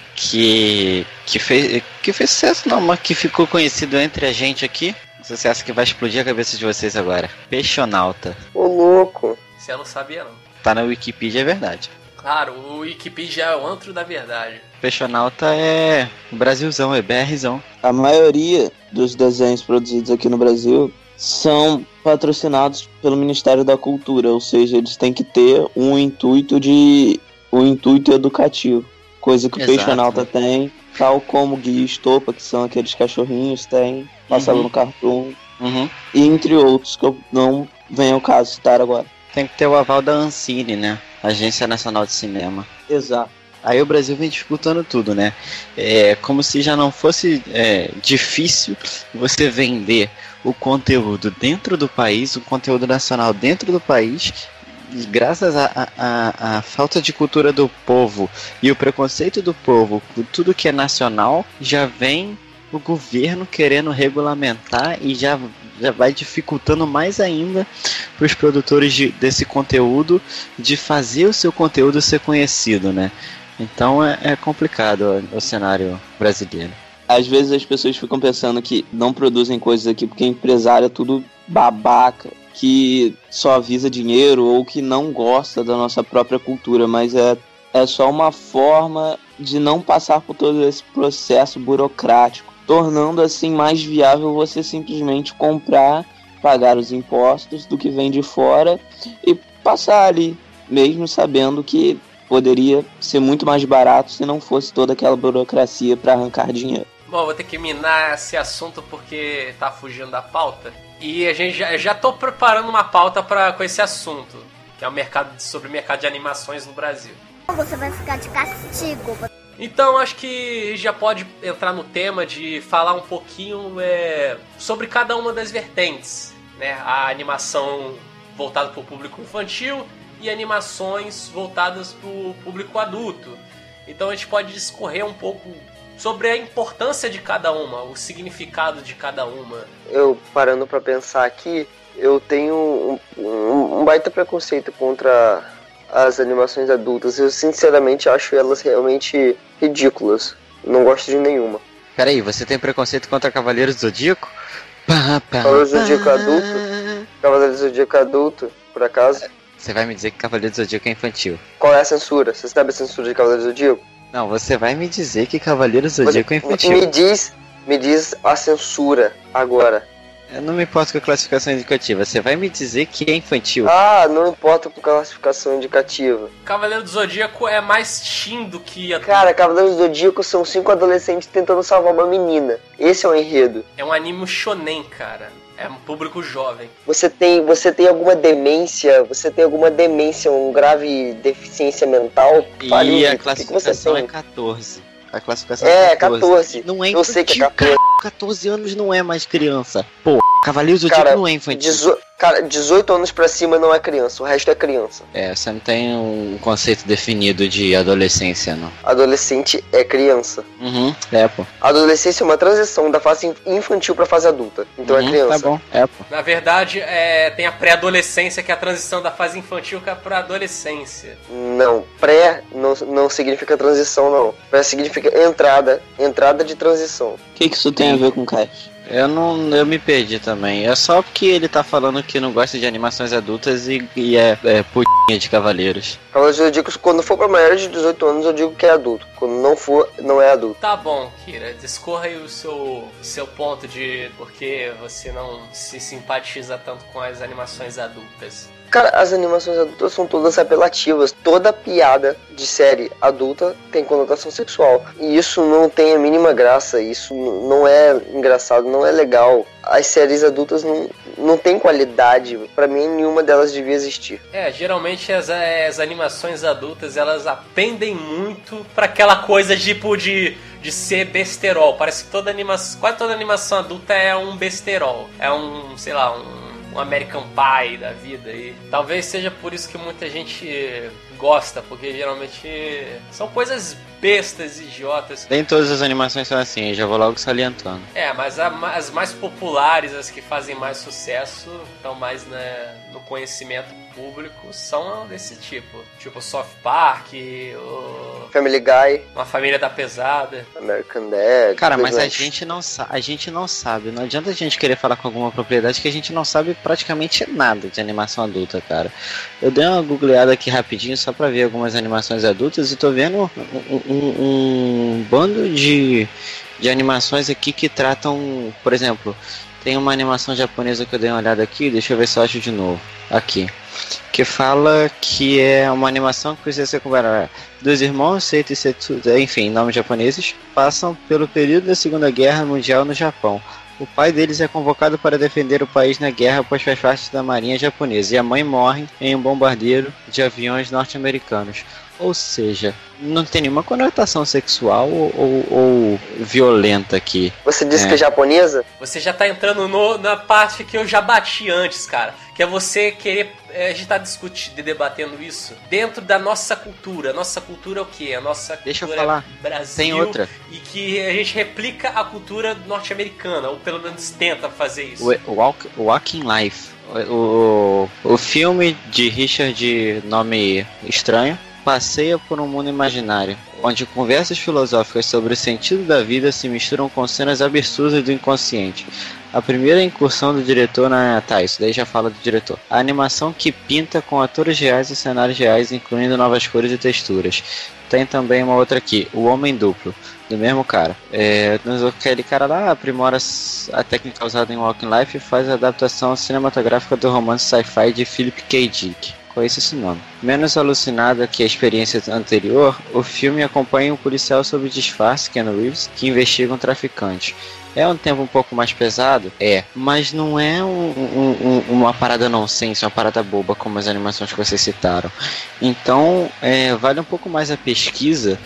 que, que, fez, que fez sucesso, não, mas que ficou conhecido entre a gente aqui? Você acha que vai explodir a cabeça de vocês agora? Peixonauta. Ô, louco. Você não sabia, não. Tá na Wikipedia, é verdade. Claro, o Wikipedia é o antro da verdade. Peixonauta é Brasilzão, é BRzão. A maioria dos desenhos produzidos aqui no Brasil são patrocinados pelo Ministério da Cultura, ou seja, eles têm que ter um intuito de um intuito educativo, coisa que o Exato. Peixonauta tem, tal como o Guia e Estopa, que são aqueles cachorrinhos, tem, passava Uhum. no Cartoon, Uhum. e entre outros que eu não venho ao caso citar agora. Tem que ter o aval da Ancine, né? Agência Nacional de Cinema. Exato. Aí o Brasil vem dificultando tudo, né? É como se já não fosse é, difícil você vender o conteúdo dentro do país, o conteúdo nacional dentro do país, e graças à falta de cultura do povo e o preconceito do povo por tudo que é nacional, já vem o governo querendo regulamentar e já, já vai dificultando mais ainda para os produtores de, desse conteúdo de fazer o seu conteúdo ser conhecido, né? Então é, é complicado o, o cenário brasileiro. Às vezes as pessoas ficam pensando que não produzem coisas aqui porque empresário é tudo babaca, que só visa dinheiro ou que não gosta da nossa própria cultura, mas é, é só uma forma de não passar por todo esse processo burocrático, tornando assim mais viável você simplesmente comprar, pagar os impostos do que vem de fora e passar ali, mesmo sabendo que poderia ser muito mais barato se não fosse toda aquela burocracia para arrancar dinheiro. Bom, vou ter que minar esse assunto porque tá fugindo da pauta. E a gente já, já tô preparando uma pauta pra, com esse assunto. que é o mercado sobre o mercado de animações no Brasil. Você vai ficar de castigo. Então acho que já pode entrar no tema de falar um pouquinho é, sobre cada uma das vertentes, né? A animação voltada para o público infantil e animações voltadas para o público adulto. Então a gente pode discorrer um pouco sobre a importância de cada uma, o significado de cada uma. Eu, parando para pensar aqui, eu tenho um, um, um baita preconceito contra as animações adultas. Eu sinceramente acho elas realmente ridículas. Não gosto de nenhuma. Peraí, você tem preconceito contra Cavaleiros do Zodíaco? Cavaleiros do Zodíaco adulto? Cavaleiros do Zodíaco adulto, por acaso? Você vai me dizer que Cavaleiros do Zodíaco é infantil. Qual é a censura? Você sabe a censura de Cavaleiros do Zodíaco? Não, você vai me dizer que Cavaleiros do Zodíaco é infantil. Me diz, me diz a censura agora. Eu não me importo com a classificação indicativa. Você vai me dizer que é infantil. Ah, não importa com a classificação indicativa. Cavaleiro do Zodíaco é mais teen do que adulto. Cara, Cavaleiros do Zodíaco são cinco adolescentes tentando salvar uma menina. Esse é o enredo. É um anime shonen, cara. É um público jovem. Você tem, você tem alguma demência, você tem alguma demência, um grave deficiência mental? E Faria, a classificação é catorze. A classificação é é catorze. catorze. Não é Eu sei que é catorze. catorze anos não é mais criança. Pô, Cavaleiros do Zodíaco Cara, não é infantil. dezo... Cara, dezoito anos pra cima não é criança, o resto é criança. É, você não tem um conceito definido de adolescência, não. Adolescente é criança. Uhum, é, pô. Adolescência é uma transição da fase infantil pra fase adulta. Então uhum, é criança. Tá bom, é, pô. Na verdade, é, tem a pré-adolescência, que é a transição da fase infantil pra adolescência. Não, pré não, não significa transição, não. Pré significa entrada, entrada de transição. O que, que isso tem a ver com o Cash? Eu não, eu me perdi também. É só porque ele tá falando que não gosta de animações adultas e, e é, é putinha de cavaleiros. Cavaleiros do Zodíaco, quando for pra maiores de dezoito anos, eu digo que é adulto. Quando não for, não é adulto. Tá bom, Kira, discorra aí o seu, seu ponto de porque você não se simpatiza tanto com as animações adultas. Cara, as animações adultas são todas apelativas. Toda piada de série adulta tem conotação sexual. E isso não tem a mínima graça. Isso não é engraçado, não é legal. As séries adultas não, não tem qualidade. Pra mim, nenhuma delas devia existir. É, geralmente as, as animações adultas, elas apendem muito pra aquela coisa tipo de... de ser besterol. Parece que toda animação, quase toda animação adulta é um besterol. É um, sei lá, um... um American Pie da vida, e talvez seja por isso que muita gente gosta, porque geralmente são coisas bestas, idiotas. Nem todas as animações são assim, já vou logo salientando. É, mas a, as mais populares, as que fazem mais sucesso, estão mais né, no conhecimento público, são desse tipo. Tipo South Park, o... Family Guy, Uma Família da Pesada. American Dad. Cara, mas a Cleveland. gente, não sa- a gente não sabe. Não adianta a gente querer falar com alguma propriedade que a gente não sabe praticamente nada de animação adulta, cara. Eu dei uma googleada aqui rapidinho só pra ver algumas animações adultas e tô vendo um, um, um bando de, de animações aqui que tratam, por exemplo, tem uma animação japonesa que eu dei uma olhada aqui, deixa eu ver se eu acho de novo. Aqui. Que fala que é uma animação que precisa ser comparada. Dois irmãos, Seito e Setsuda, enfim, nomes japoneses, passam pelo período da Segunda Guerra Mundial no Japão. O pai deles é convocado para defender o país na guerra, pois faz parte da marinha japonesa, e a mãe morre em um bombardeiro de aviões norte-americanos. Ou seja, não tem nenhuma conotação sexual ou, ou, ou violenta aqui. Você disse É. que é japonesa? Você já tá entrando no, na parte que eu já bati antes, cara. Que é você querer... é, a gente tá discutindo e debatendo isso dentro da nossa cultura. Nossa cultura é o quê? A nossa cultura Deixa eu falar. Brasil. Tem outra. E que a gente replica a cultura norte-americana. Ou pelo menos tenta fazer isso. O Walk, Walking Life. O, o, o filme de Richard, nome estranho, passeia por um mundo imaginário, onde conversas filosóficas sobre o sentido da vida se misturam com cenas absurdas do inconsciente. A primeira incursão do diretor na... Tá, isso daí já fala do diretor. A animação que pinta com atores reais e cenários reais, incluindo novas cores e texturas. Tem também uma outra aqui, O Homem Duplo, do mesmo cara. É, aquele cara lá aprimora a técnica usada em Walking Life e faz a adaptação cinematográfica do romance sci-fi de Philip K. Dick, foi esse esse nome. Menos alucinada que a experiência anterior, o filme acompanha um policial sob disfarce, Keanu Reeves, que investiga um traficante. É um tempo um pouco mais pesado? É. Mas não é um, um, um, uma parada nonsense, uma parada boba como as animações que vocês citaram. Então, é, vale um pouco mais a pesquisa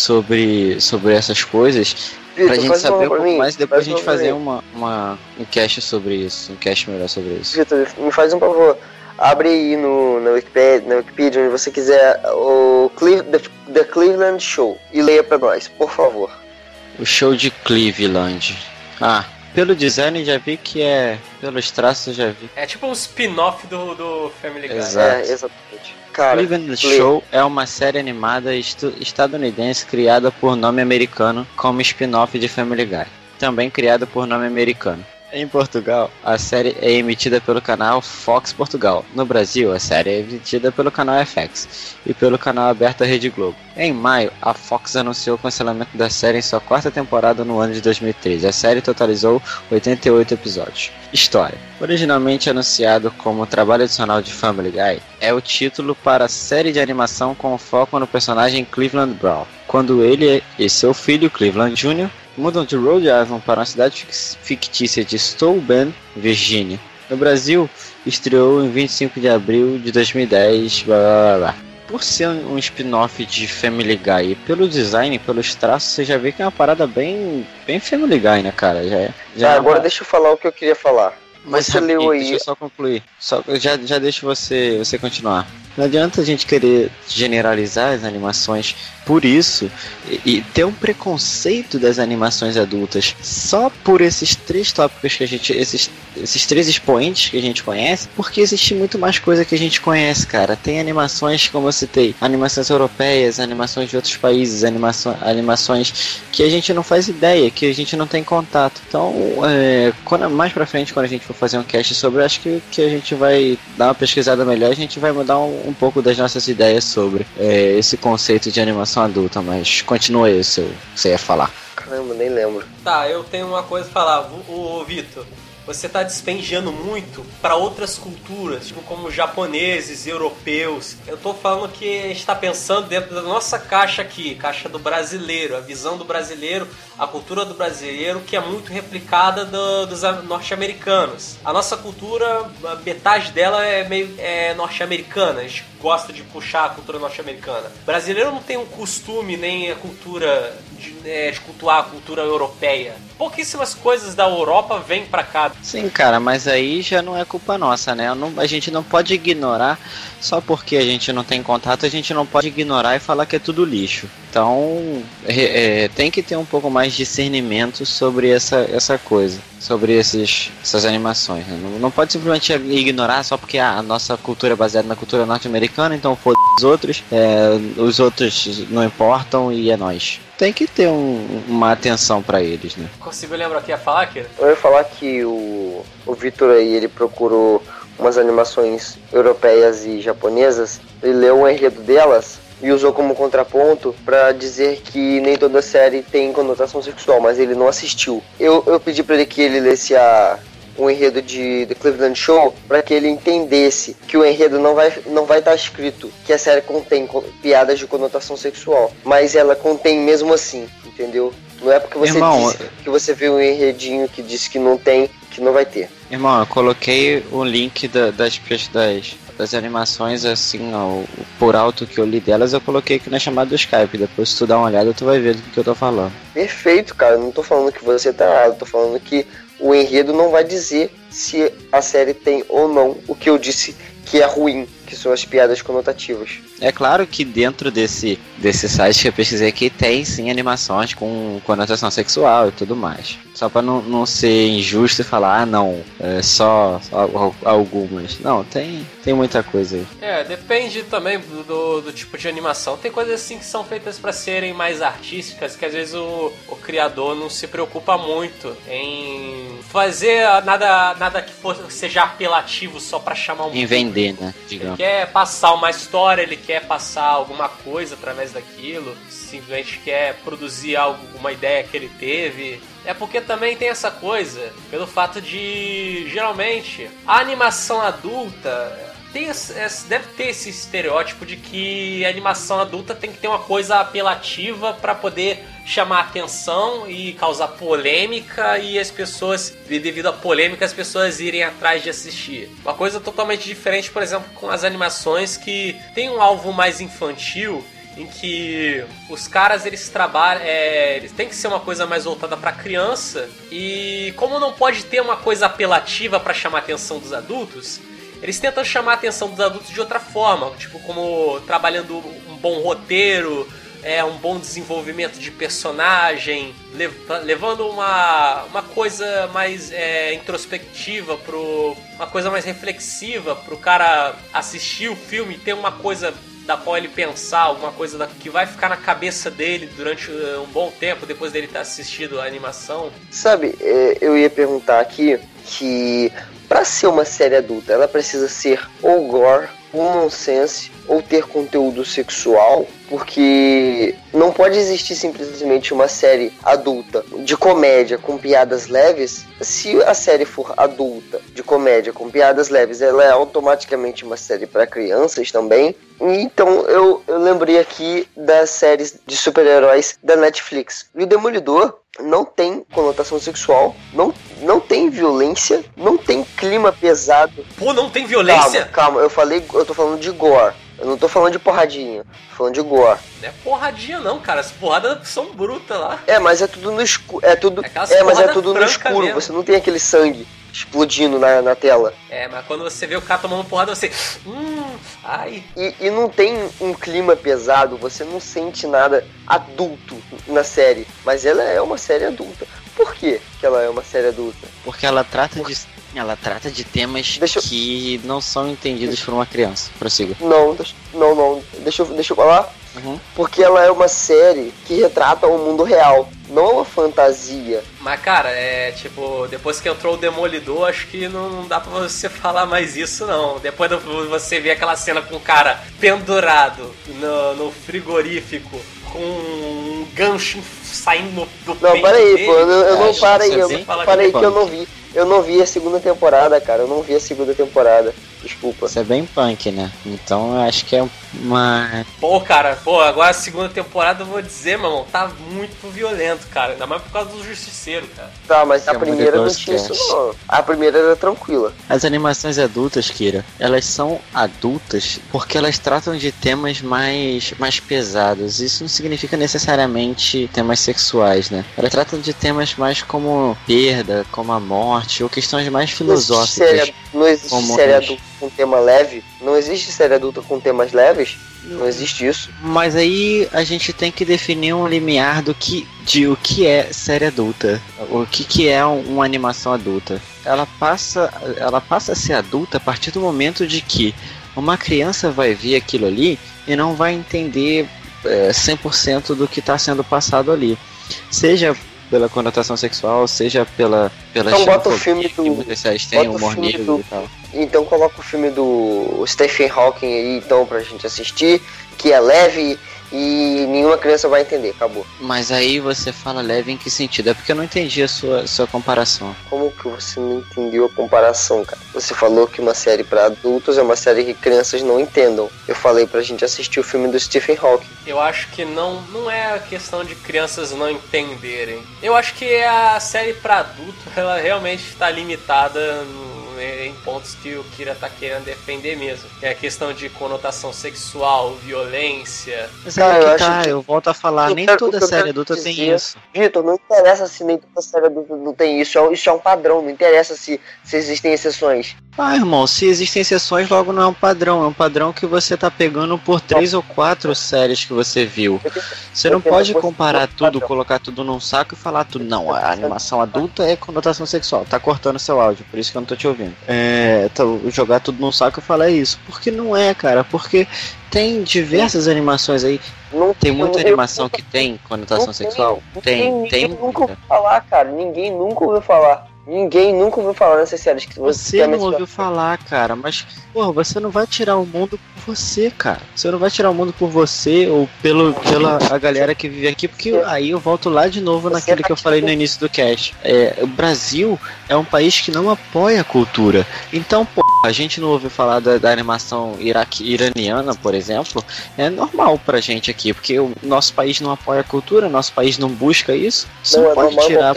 sobre, sobre essas coisas, Vitor, pra gente saber um pouco mim, mais e depois a faz gente uma fazer pra uma, uma, um cast sobre isso, um cast melhor sobre isso. Vitor, me faz um favor. Abre aí no, na, Wikipedia, na Wikipedia, onde você quiser, o Cle- The, The Cleveland Show. E leia pra nós, por favor. O show de Cleveland. Ah, pelo design já vi que é... Pelos traços já vi. É tipo um spin-off do, do Family Guy. Exato. É, exatamente. Cara, Cleveland lê. Show é uma série animada estu- estadunidense criada por nome americano como spin-off de Family Guy. Também criada por nome americano. Em Portugal, a série é emitida pelo canal Fox Portugal. No Brasil, a série é emitida pelo canal F X e pelo canal aberto da Rede Globo. Em maio, a Fox anunciou o cancelamento da série em sua quarta temporada no ano de dois mil e treze. A série totalizou oitenta e oito episódios. História. Originalmente anunciado como trabalho adicional de Family Guy, é o título para a série de animação com foco no personagem Cleveland Brown, quando ele e seu filho Cleveland Júnior mudam de Rhode Island para uma cidade fictícia de Steuben, Virgínia. No Brasil, estreou em vinte e cinco de abril de dois mil e dez. Blá, blá, blá. Por ser um spin-off de Family Guy e pelo design, pelos traços, você já vê que é uma parada bem, bem Family Guy, né, cara? Já, já Ah, é agora uma... deixa eu falar o que eu queria falar. Mas Você rapidinho, leu aí. deixa eu só concluir. Só, já, já deixo você, você continuar. Não adianta a gente querer generalizar as animações por isso e, e ter um preconceito das animações adultas só por esses três tópicos que a gente, esses, esses três expoentes que a gente conhece, porque existe muito mais coisa que a gente conhece, cara. Tem animações, como eu citei, animações europeias, animações de outros países, animações, animações que a gente não faz ideia, que a gente não tem contato. Então, é, quando, mais pra frente, quando a gente for fazer um cast sobre, acho que, que a gente vai dar uma pesquisada melhor, a gente vai mudar um, um pouco das nossas ideias sobre é, esse conceito de animação adulta, mas continua aí o seu, você ia falar. Caramba, nem lembro. Tá, eu tenho uma coisa a falar. O, o Vitor, você tá despendiando muito para outras culturas, tipo como japoneses, europeus. Eu tô falando que a gente tá pensando dentro da nossa caixa aqui, caixa do brasileiro, a visão do brasileiro, a cultura do brasileiro, que é muito replicada do, dos norte-americanos. A nossa cultura, metade dela é meio é norte-americana, a gente gosta de puxar a cultura norte-americana. O brasileiro não tem um costume nem a cultura de, é, de cultuar a cultura europeia. Pouquíssimas coisas da Europa vêm pra cá. Sim, cara, mas aí já não é culpa nossa, né? Não, a gente não pode ignorar, só porque a gente não tem contato, a gente não pode ignorar e falar que é tudo lixo. Então, é, é, tem que ter um pouco mais de discernimento sobre essa, essa coisa, sobre esses, essas animações, né? Não, não pode simplesmente ignorar só porque ah, a nossa cultura é baseada na cultura norte-americana, então foda os outros, é, os outros não importam e é nóis. Tem que ter um, uma atenção pra eles, né? Consigo lembrar o que ia falar, Kira? Eu ia falar que o, o Vitor aí, ele procurou umas animações europeias e japonesas, ele leu um enredo delas e usou como contraponto pra dizer que nem toda série tem conotação sexual, mas ele não assistiu. Eu, eu pedi pra ele que ele lesse a... um enredo de The Cleveland Show para que ele entendesse que o enredo não vai não vai estar escrito que a série contém co- piadas de conotação sexual, mas ela contém mesmo assim, entendeu? Não é porque você Irmão, disse que você viu um enredinho que diz que não tem, que não vai ter. Irmão, eu coloquei o link da, das, das, das animações, assim, ó, por alto que eu li delas, eu coloquei aqui na chamada do Skype. Depois, se tu dá uma olhada, tu vai ver do que eu tô falando. Perfeito, cara. Eu não tô falando que você tá errado, tô falando que o enredo não vai dizer se a série tem ou não o que eu disse que é ruim, que são as piadas conotativas. É claro que dentro desse, desse site que eu pesquisei aqui tem sim animações com conotação sexual e tudo mais. Só pra não, não ser injusto e falar, ah não, é só, só algumas. Não, tem, tem muita coisa aí. É, depende também do, do, do tipo de animação. Tem coisas assim que são feitas pra serem mais artísticas, que às vezes o, o criador não se preocupa muito em fazer nada, nada que for, seja apelativo só pra chamar um... Em vender, né, digamos. Ele quer passar uma história, ele quer passar alguma coisa através daquilo, simplesmente quer produzir algo, uma ideia que ele teve. É porque também tem essa coisa, pelo fato de, geralmente, a animação adulta, tem, deve ter esse estereótipo de que a animação adulta tem que ter uma coisa apelativa pra poder chamar atenção e causar polêmica e as pessoas, devido à polêmica, as pessoas irem atrás de assistir. Uma coisa totalmente diferente, por exemplo, com as animações que tem um alvo mais infantil, em que os caras, eles trabalham, é, eles tem que ser uma coisa mais voltada pra criança, e como não pode ter uma coisa apelativa pra chamar a atenção dos adultos, eles tentam chamar a atenção dos adultos de outra forma, tipo como trabalhando um bom roteiro, é, um bom desenvolvimento de personagem, lev levando uma, uma coisa mais é, introspectiva, pro, uma coisa mais reflexiva pro cara assistir o filme e ter uma coisa da qual ele pensar, alguma coisa da, que vai ficar na cabeça dele durante uh, um bom tempo, depois dele ter assistido a animação. Sabe, eu ia perguntar aqui que pra ser uma série adulta, ela precisa ser ou gore, ou nonsense, ou ter conteúdo sexual, porque não pode existir simplesmente uma série adulta de comédia com piadas leves. Se a série for adulta de comédia com piadas leves, ela é automaticamente uma série para crianças também. Então eu, eu lembrei aqui das séries de super-heróis da Netflix. E o Demolidor não tem conotação sexual, não, não tem violência, não tem clima pesado. Pô, não tem violência? Calma, calma, eu falei, eu tô falando de gore. Eu não tô falando de porradinha, tô falando de gore. Não é porradinha não, cara, as porradas são brutas lá. É, mas é tudo no escuro, é tudo, é, é mas é tudo no escuro, mesmo. Você não tem aquele sangue explodindo na, na tela. É, mas quando você vê o cara tomando porrada, você... Hum, ai... E, e não tem um clima pesado, você não sente nada adulto na série. Mas ela é uma série adulta. Por que que ela é uma série adulta? Porque ela trata de... Ela trata de temas deixa que eu... não são entendidos por uma criança. Prossiga. Não, deixa... não, não. Deixa eu, deixa eu falar. Uhum. Porque ela é uma série que retrata o mundo real, não uma fantasia. Mas, cara, é tipo, depois que entrou o Demolidor, acho que não, não dá pra você falar mais isso, não. Depois você vê aquela cena com o cara pendurado no, no frigorífico, com um gancho saindo do peito. Não, para aí, pô, eu, eu não parei, eu parei que eu não vi. Eu não vi a segunda temporada, cara. Eu não vi a segunda temporada. Desculpa. Isso é bem punk, né? Então eu acho que é uma... Pô, cara, pô, agora a segunda temporada eu vou dizer, meu irmão, tá muito violento, cara. Ainda mais por causa do Justiceiro, cara. Tá, mas a primeira não tinha isso, não. A primeira era tranquila. As animações adultas, Kira, elas são adultas porque elas tratam de temas mais, mais pesados. Isso não significa necessariamente temas sexuais, né? Elas tratam de temas mais como perda, como a morte, ou questões mais filosóficas. Não existe série, não existe série adulta com tema leve? Não existe série adulta com temas leves? Não, não existe isso. Mas aí a gente tem que definir um limiar do que, de o que é série adulta. O que, que é um, uma animação adulta. Ela passa, ela passa a ser adulta a partir do momento de que uma criança vai ver aquilo ali e não vai entender é, cem por cento do que está sendo passado ali. Seja pela conotação sexual, seja pela pela então bota o filme do muitas séries têm, humor negro e tal. Então coloca o filme do Stephen Hawking aí então pra gente assistir, que é leve e nenhuma criança vai entender, acabou. Mas aí você fala leve em que sentido? É porque eu não entendi a sua, sua comparação. Como que você não entendeu a comparação, cara? Você falou que uma série pra adultos é uma série que crianças não entendam. Eu falei pra gente assistir o filme do Stephen Hawking. Eu acho que não, não é a questão de crianças não entenderem. Eu acho que a série pra adulto, ela realmente está limitada no em pontos que o Kira tá querendo defender mesmo. É a questão de conotação sexual, violência. Mas é que tá, que... eu volto a falar, nem quero, toda série adulta dizer, tem isso. Vitor, não interessa se nem toda série adulta não tem isso. Isso é um padrão, não interessa se, se existem exceções. Ah, irmão, se existem exceções, logo não é um padrão. É um padrão que você tá pegando por três ou quatro séries que você viu. Você não pode comparar tudo, colocar tudo num saco e falar tudo. Não, a animação adulta é conotação sexual. Tá cortando seu áudio, por isso que eu não tô te ouvindo. É, então, jogar tudo num saco e falar isso. Porque não é, cara. Porque tem diversas animações aí. Não, tem muita eu, animação eu, que tem conotação sexual? Tem, ninguém, tem. Ninguém nunca ouviu falar, cara. Ninguém nunca ouviu falar. Ninguém nunca ouviu falar nessas séries que você, você não ouviu falar, cara, mas, porra, você não vai tirar o mundo por você, cara. Você não vai tirar o mundo por você ou pelo, pela a galera que vive aqui, porque aí eu volto lá de novo naquilo que eu falei no início do cast. É, o Brasil é um país que não apoia a cultura. Então, porra, a gente não ouve falar da, da animação iraque, iraniana, por exemplo, é normal pra gente aqui, porque o nosso país não apoia a cultura, nosso país não busca isso. Você não, não pode tirar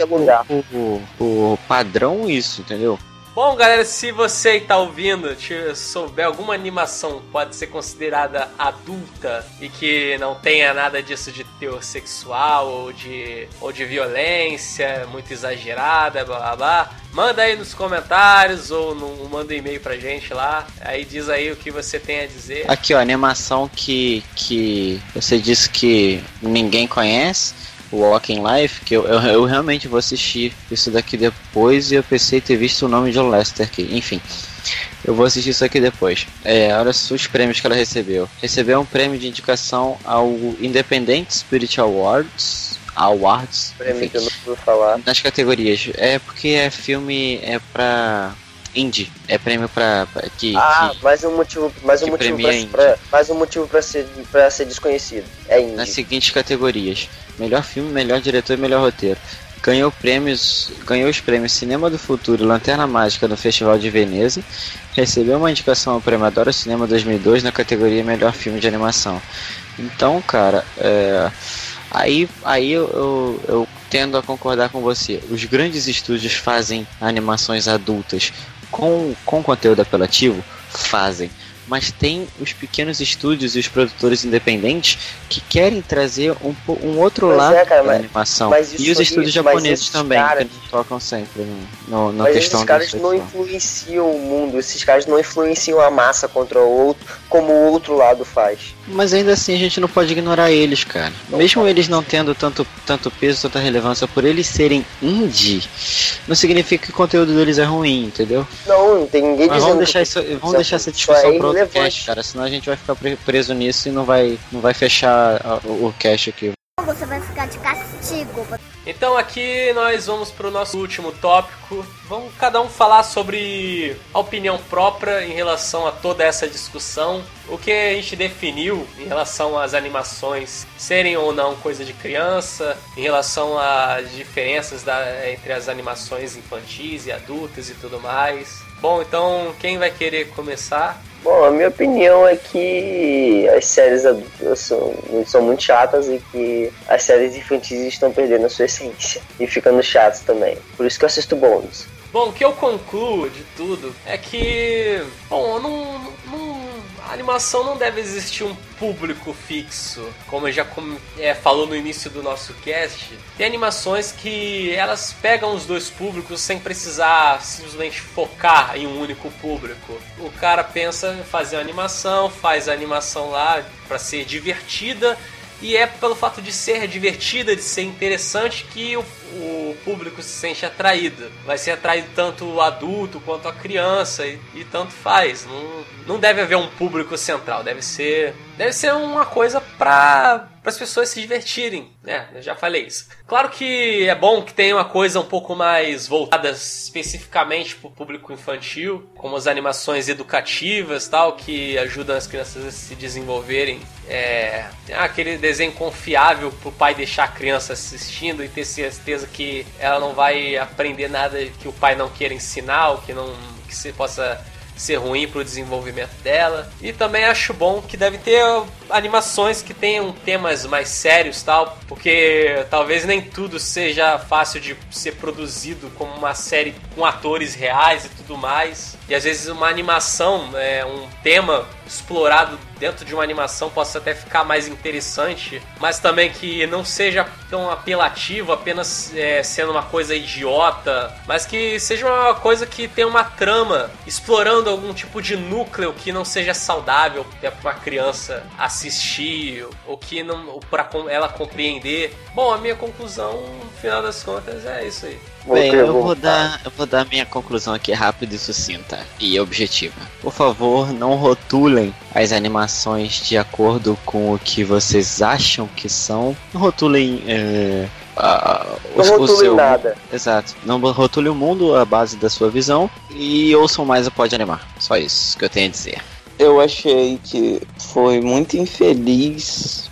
o padrão isso, entendeu? Bom, galera, se você está ouvindo, souber alguma animação que pode ser considerada adulta e que não tenha nada disso de teor sexual ou de, ou de violência muito exagerada, blá blá blá, manda aí nos comentários ou no, manda um e-mail pra gente lá, aí diz aí o que você tem a dizer. Aqui, ó, animação que, que você disse que ninguém conhece, o Walking Life, que eu, eu, eu realmente vou assistir isso daqui depois, e eu pensei ter visto o nome de Lester aqui, enfim, eu vou assistir isso aqui depois. É, olha só os prêmios que ela recebeu. Recebeu um prêmio de indicação ao Independent Spirit Awards, Awards, prêmio que eu não vou falar. Nas categorias, é porque é filme, é pra... Indie, é prêmio pra, pra que, ah, que, mais um motivo, mais um motivo pra, pra, mais um motivo pra ser, pra ser desconhecido. É indie. Nas seguintes categorias: melhor filme, melhor diretor e melhor roteiro. Ganhou prêmios, ganhou os prêmios Cinema do Futuro e Lanterna Mágica no Festival de Veneza. Recebeu uma indicação ao Prêmio Adora Cinema dois mil e dois na categoria melhor filme de animação. Então, cara, é, aí, aí eu, eu, eu tendo a concordar com você. Os grandes estúdios fazem animações adultas com, com conteúdo apelativo? Fazem. Mas tem os pequenos estúdios e os produtores independentes que querem trazer um, um outro mas lado é, cara, da mas, animação. mas e os estúdios japoneses também, caras, que tocam sempre no, no mas questão esses caras não influenciam o mundo, esses caras não influenciam a massa contra o outro, como o outro lado faz. Mas ainda assim a gente não pode ignorar eles, cara. Não, mesmo eles não tendo tanto, tanto peso, tanta relevância, por eles serem indie, não significa que o conteúdo deles é ruim, entendeu? Não, não tem ninguém mas dizendo vamos deixar, que isso, vamos deixar essa discussão para outro cast, cara. Senão a gente vai ficar preso nisso e não vai, não vai fechar o, o cast aqui. Você vai ficar de castigo. Então aqui nós vamos para o nosso último tópico. Vamos cada um falar sobre a opinião própria em relação a toda essa discussão. O que a gente definiu em relação às animações serem ou não coisa de criança, em relação às diferenças da, entre as animações infantis e adultas e tudo mais. Bom, então quem vai querer começar? Bom, a minha opinião é que as séries adultas são, são muito chatas e que as séries infantis estão perdendo a sua essência e ficando chatas também. Por isso que eu assisto bônus. Bom, o que eu concluo de tudo é que, bom, não, não, a animação não deve existir um público fixo, como eu já é, falou no início do nosso cast. Tem animações que elas pegam os dois públicos sem precisar simplesmente focar em um único público. O cara pensa em fazer uma animação, faz a animação lá para ser divertida, e é pelo fato de ser divertida, de ser interessante, que o, o público se sente atraído. Vai ser atraído tanto o adulto quanto a criança, e, e tanto faz. Não, não deve haver um público central, deve ser, deve ser uma coisa para as pessoas se divertirem, né? Eu já falei isso. Claro que é bom que tenha uma coisa um pouco mais voltada especificamente para o público infantil, como as animações educativas, tal, que ajudam as crianças a se desenvolverem. É, aquele desenho confiável para o pai deixar a criança assistindo e ter certeza que ela não vai aprender nada que o pai não queira ensinar, ou que não que se possa ser ruim para o desenvolvimento dela. E também acho bom que deve ter animações que tenham temas mais sérios, tal, porque talvez nem tudo seja fácil de ser produzido como uma série com atores reais e tudo mais. E às vezes uma animação, é, um tema explorado dentro de uma animação possa até ficar mais interessante, mas também que não seja tão apelativo, apenas é, sendo uma coisa idiota, mas que seja uma coisa que tenha uma trama, explorando algum tipo de núcleo que não seja saudável para uma criança assistir, ou que não, para ela compreender. Bom, a minha conclusão, no final das contas, é isso aí. Bem, eu vou dar, eu vou dar minha conclusão aqui rápida e sucinta e objetiva. Por favor, não rotulem as animações de acordo com o que vocês acham que são. Não rotulem é, a, não o, rotulem o seu, nada. Exato. Não rotulem o mundo à base da sua visão e ouçam mais o Pode Animar. Só isso que eu tenho a dizer. Eu achei que foi muito infeliz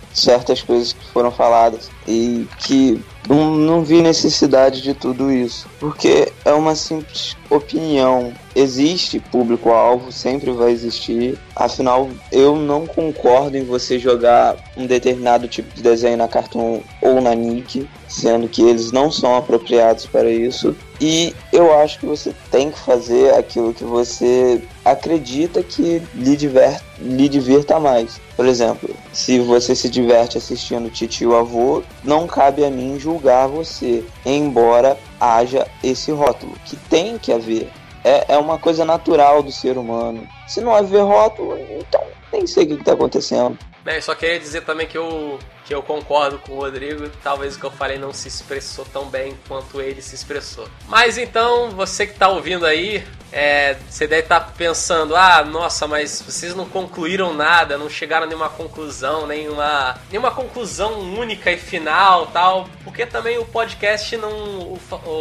certas coisas que foram faladas e que não, não vi necessidade de tudo isso, porque é uma simples opinião. Existe público-alvo, sempre vai existir, afinal eu não concordo em você jogar um determinado tipo de desenho na Cartoon ou na Nick, sendo que eles não são apropriados para isso, e eu acho que você tem que fazer aquilo que você acredita que lhe, diver, lhe divirta mais. Por exemplo, se você se diverte assistindo Titio Avô, não cabe a mim julgar você, embora haja esse rótulo, que tem que haver. É, é uma coisa natural do ser humano. Se não haver rótulo, então nem sei o que está acontecendo. Bem, só queria dizer também que eu, que eu concordo com o Rodrigo. Talvez o que eu falei não se expressou tão bem quanto ele se expressou. Mas então, você que está ouvindo aí, é, você deve estar tá pensando: ah, nossa, mas vocês não concluíram nada, não chegaram a nenhuma conclusão, nenhuma, nenhuma conclusão única e final, tal. Porque também o podcast não... O,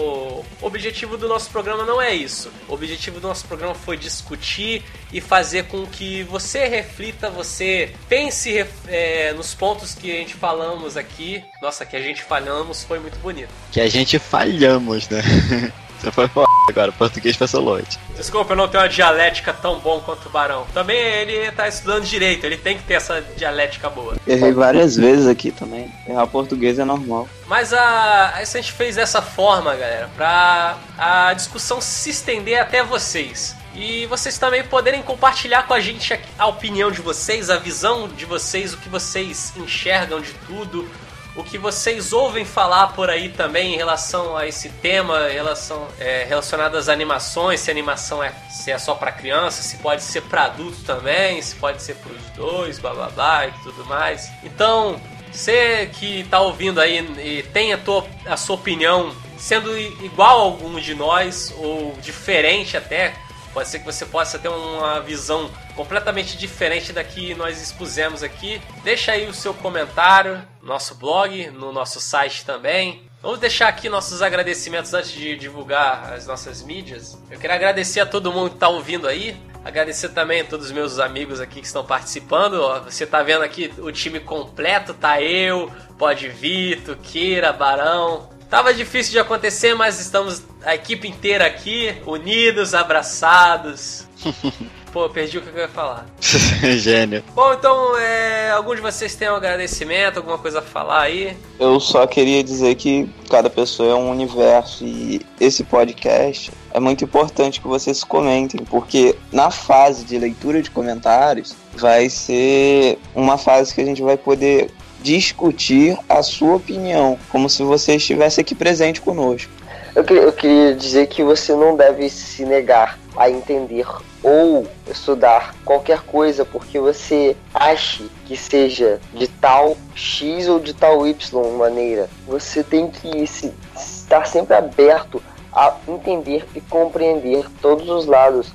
o objetivo do nosso programa não é isso. O objetivo do nosso programa foi discutir e fazer com que você reflita, você pense é, nos pontos que a gente falamos aqui. Nossa, que a gente falhamos foi muito bonito. Que a gente falhamos, né? Você foi foda agora, português passou longe. Desculpa, eu não tenho uma dialética tão bom quanto o Barão. Também ele tá estudando direito, ele tem que ter essa dialética boa. Errei várias vezes aqui também. Errar português é normal. Mas a, a gente fez dessa forma, galera, pra a discussão se estender até vocês. E vocês também poderem compartilhar com a gente a, a opinião de vocês, a visão de vocês, o que vocês enxergam de tudo, o que vocês ouvem falar por aí também em relação a esse tema, em relação, é, relacionado às animações, se a animação é, se é só para criança, se pode ser para adulto também, se pode ser para os dois, blá blá blá e tudo mais. Então, você que tá ouvindo aí e tem a, tua, a sua opinião sendo igual a algum de nós ou diferente até, pode ser que você possa ter uma visão completamente diferente da que nós expusemos aqui. Deixa aí o seu comentário no nosso blog, no nosso site também. Vamos deixar aqui nossos agradecimentos antes de divulgar as nossas mídias. Eu quero agradecer a todo mundo que está ouvindo aí. Agradecer também a todos os meus amigos aqui que estão participando. Você tá vendo aqui o time completo. Tá eu, Pode Vito, Kira, Barão. Tava difícil de acontecer, mas estamos a equipe inteira aqui, unidos, abraçados. Pô, eu perdi o que eu ia falar. Gênio. Bom, então, é, algum de vocês tem um agradecimento, alguma coisa a falar aí? Eu só queria dizer que cada pessoa é um universo e esse podcast é muito importante que vocês comentem, porque na fase de leitura de comentários vai ser uma fase que a gente vai poder discutir a sua opinião, como se você estivesse aqui presente conosco. Eu queria, eu queria dizer que você não deve se negar a entender ou estudar qualquer coisa porque você ache que seja de tal X ou de tal Y maneira. Você tem que se, estar sempre aberto a entender e compreender todos os lados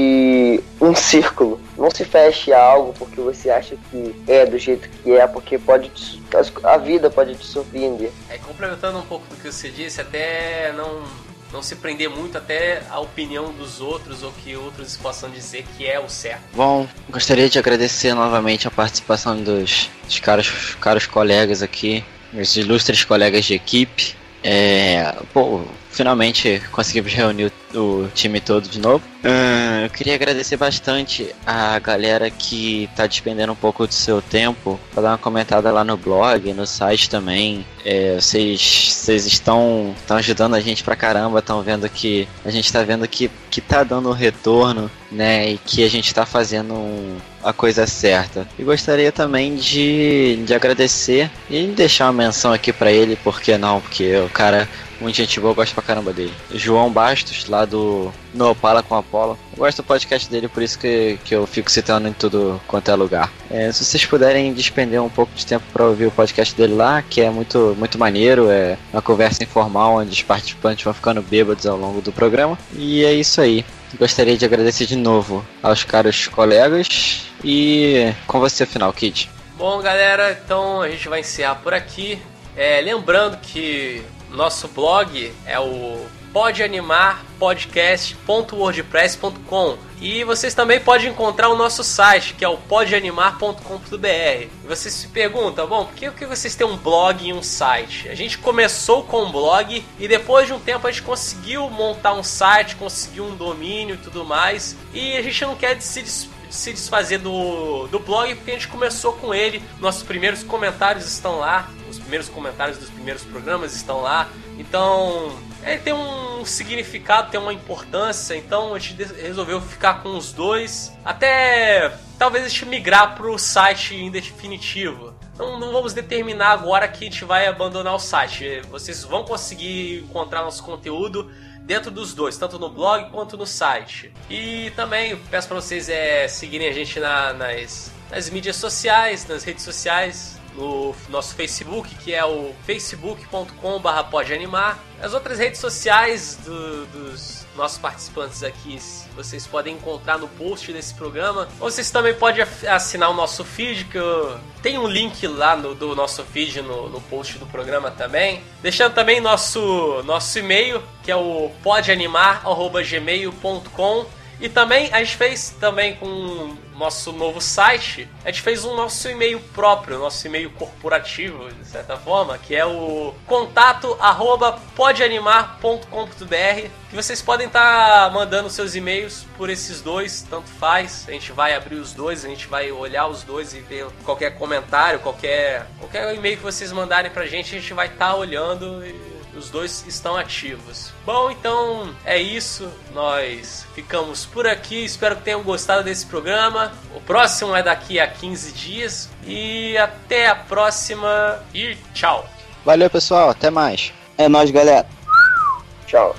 de um círculo. Não se feche a algo porque você acha que é do jeito que é, porque pode te, a vida pode te surpreender. É, complementando um pouco do que você disse, até não, não se prender muito até a opinião dos outros ou que outros possam dizer que é o certo. Bom, gostaria de agradecer novamente a participação dos, dos caros, caros colegas aqui, meus ilustres colegas de equipe. É, pô, finalmente conseguimos reunir o, o time todo de novo. Uh, eu queria agradecer bastante a galera que tá despendendo um pouco do seu tempo para dar uma comentada lá no blog, no site também. É, vocês, vocês estão, estão ajudando a gente pra caramba, estão vendo que a gente tá vendo que, que tá dando um retorno, né, e que a gente tá fazendo um, a coisa certa. E gostaria também de, de agradecer e deixar uma menção aqui pra ele, por que não? Porque o cara, muito gente boa, eu gosto pra caramba dele. João Bastos, lá do No Opala com Apollo. Eu gosto do podcast dele, por isso que, que eu fico citando em tudo quanto é lugar. É, se vocês puderem despender um pouco de tempo pra ouvir o podcast dele lá, que é muito, muito maneiro, é uma conversa informal onde os participantes vão ficando bêbados ao longo do programa. E é isso aí. Gostaria de agradecer de novo aos caros colegas e com você final, Kid. Bom, galera, então a gente vai encerrar por aqui. É, lembrando que nosso blog é o pode animar podcast ponto wordpress ponto com. E vocês também podem encontrar o nosso site, que é o pode animar ponto com ponto b r. E vocês se perguntam, bom, por que, por que vocês têm um blog e um site? A gente começou com um blog e depois de um tempo a gente conseguiu montar um site, conseguiu um domínio e tudo mais. E a gente não quer se des- se desfazer do, do blog, porque a gente começou com ele. Nossos primeiros comentários estão lá, os primeiros comentários dos primeiros programas estão lá. Então, ele tem um significado, tem uma importância. Então a gente resolveu ficar com os dois, até talvez a gente migrar para o site em definitivo. Não, não vamos determinar agora que a gente vai abandonar o site. Vocês vão conseguir encontrar nosso conteúdo dentro dos dois, tanto no blog quanto no site. E também peço para vocês é, seguirem a gente na, nas, nas mídias sociais, nas redes sociais, no nosso Facebook, que é o facebook ponto com barra pode animar. As outras redes sociais do, dos nossos participantes aqui vocês podem encontrar no post desse programa. Ou vocês também podem assinar o nosso feed, que eu... tem um link lá no, do nosso feed no, no post do programa também. Deixando também nosso, nosso e-mail, que é o pode animar arroba gmail ponto com. E também a gente fez também com o nosso novo site, a gente fez um nosso e-mail próprio, nosso e-mail corporativo, de certa forma, que é o contato arroba pode animar ponto com ponto b r, que vocês podem estar tá mandando seus e-mails por esses dois, tanto faz. A gente vai abrir os dois, a gente vai olhar os dois e ver qualquer comentário, qualquer, qualquer e-mail que vocês mandarem pra gente, a gente vai estar tá olhando e os dois estão ativos. Bom, então é isso. Nós ficamos por aqui. Espero que tenham gostado desse programa. O próximo é daqui a quinze dias. E até a próxima. E tchau. Valeu, pessoal. Até mais. É nóis, galera. Tchau.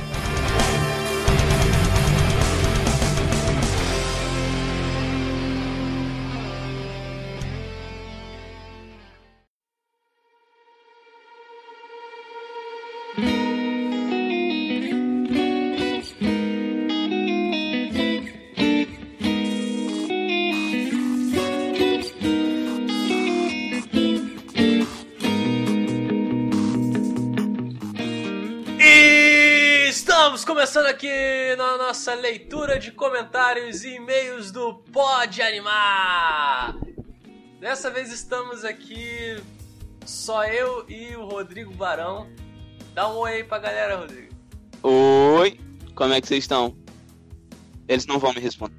Estamos começando aqui na nossa leitura de comentários e e-mails do Pode Animar. Dessa vez estamos aqui só eu e o Rodrigo Barão. Dá um oi aí pra galera, Rodrigo. Oi, como é que vocês estão? Eles não vão me responder.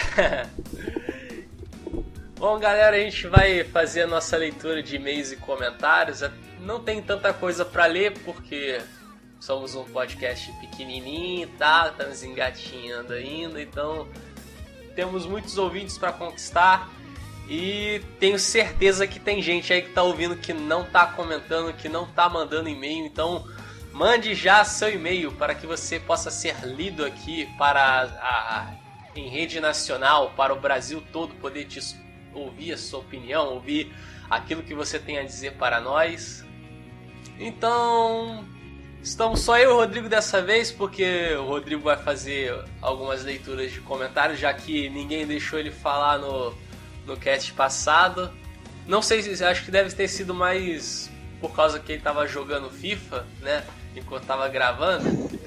Bom, galera, a gente vai fazer a nossa leitura de e-mails e comentários. Não tem tanta coisa pra ler porque somos um podcast pequenininho e tal, estamos engatinhando ainda, então temos muitos ouvintes para conquistar e tenho certeza que tem gente aí que tá ouvindo que não tá comentando, que não tá mandando e-mail, então mande já seu e-mail para que você possa ser lido aqui para a, a, em rede nacional, para o Brasil todo poder te ouvir a sua opinião, ouvir aquilo que você tem a dizer para nós. Então estamos só eu e o Rodrigo dessa vez, porque o Rodrigo vai fazer algumas leituras de comentários, já que ninguém deixou ele falar no, no cast passado. Não sei se acho que deve ter sido mais por causa que ele tava jogando FIFA, né? Enquanto tava gravando.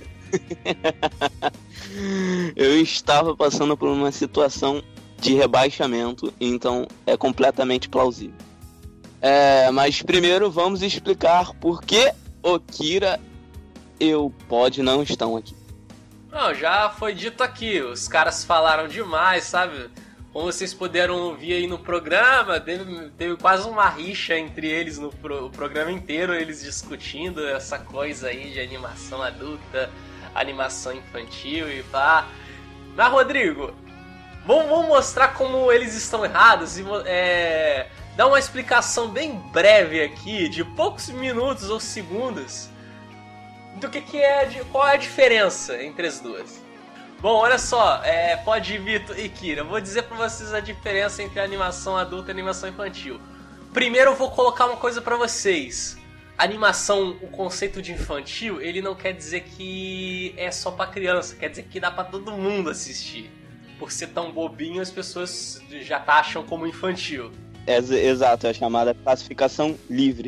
Eu estava passando por uma situação de rebaixamento, então é completamente plausível. É, mas primeiro vamos explicar por que o Kira e o Pod não estão aqui. Não, já foi dito aqui, os caras falaram demais, sabe? Como vocês puderam ouvir aí no programa, teve, teve quase uma rixa entre eles no pro, o programa inteiro, eles discutindo essa coisa aí de animação adulta, animação infantil e pá. Mas, Rodrigo, vamos, vamos mostrar como eles estão errados e é, dar uma explicação bem breve aqui, de poucos minutos ou segundos, do que, que é, de, qual é a diferença entre as duas. Bom, olha só, é, Pod, Vitor e Kira, eu vou dizer pra vocês a diferença entre a animação adulta e a animação infantil. Primeiro eu vou colocar uma coisa pra vocês. Animação, o conceito de infantil, ele não quer dizer que é só pra criança, quer dizer que dá pra todo mundo assistir. Por ser tão bobinho, as pessoas já taxam como infantil. É, exato, é a chamada classificação livre.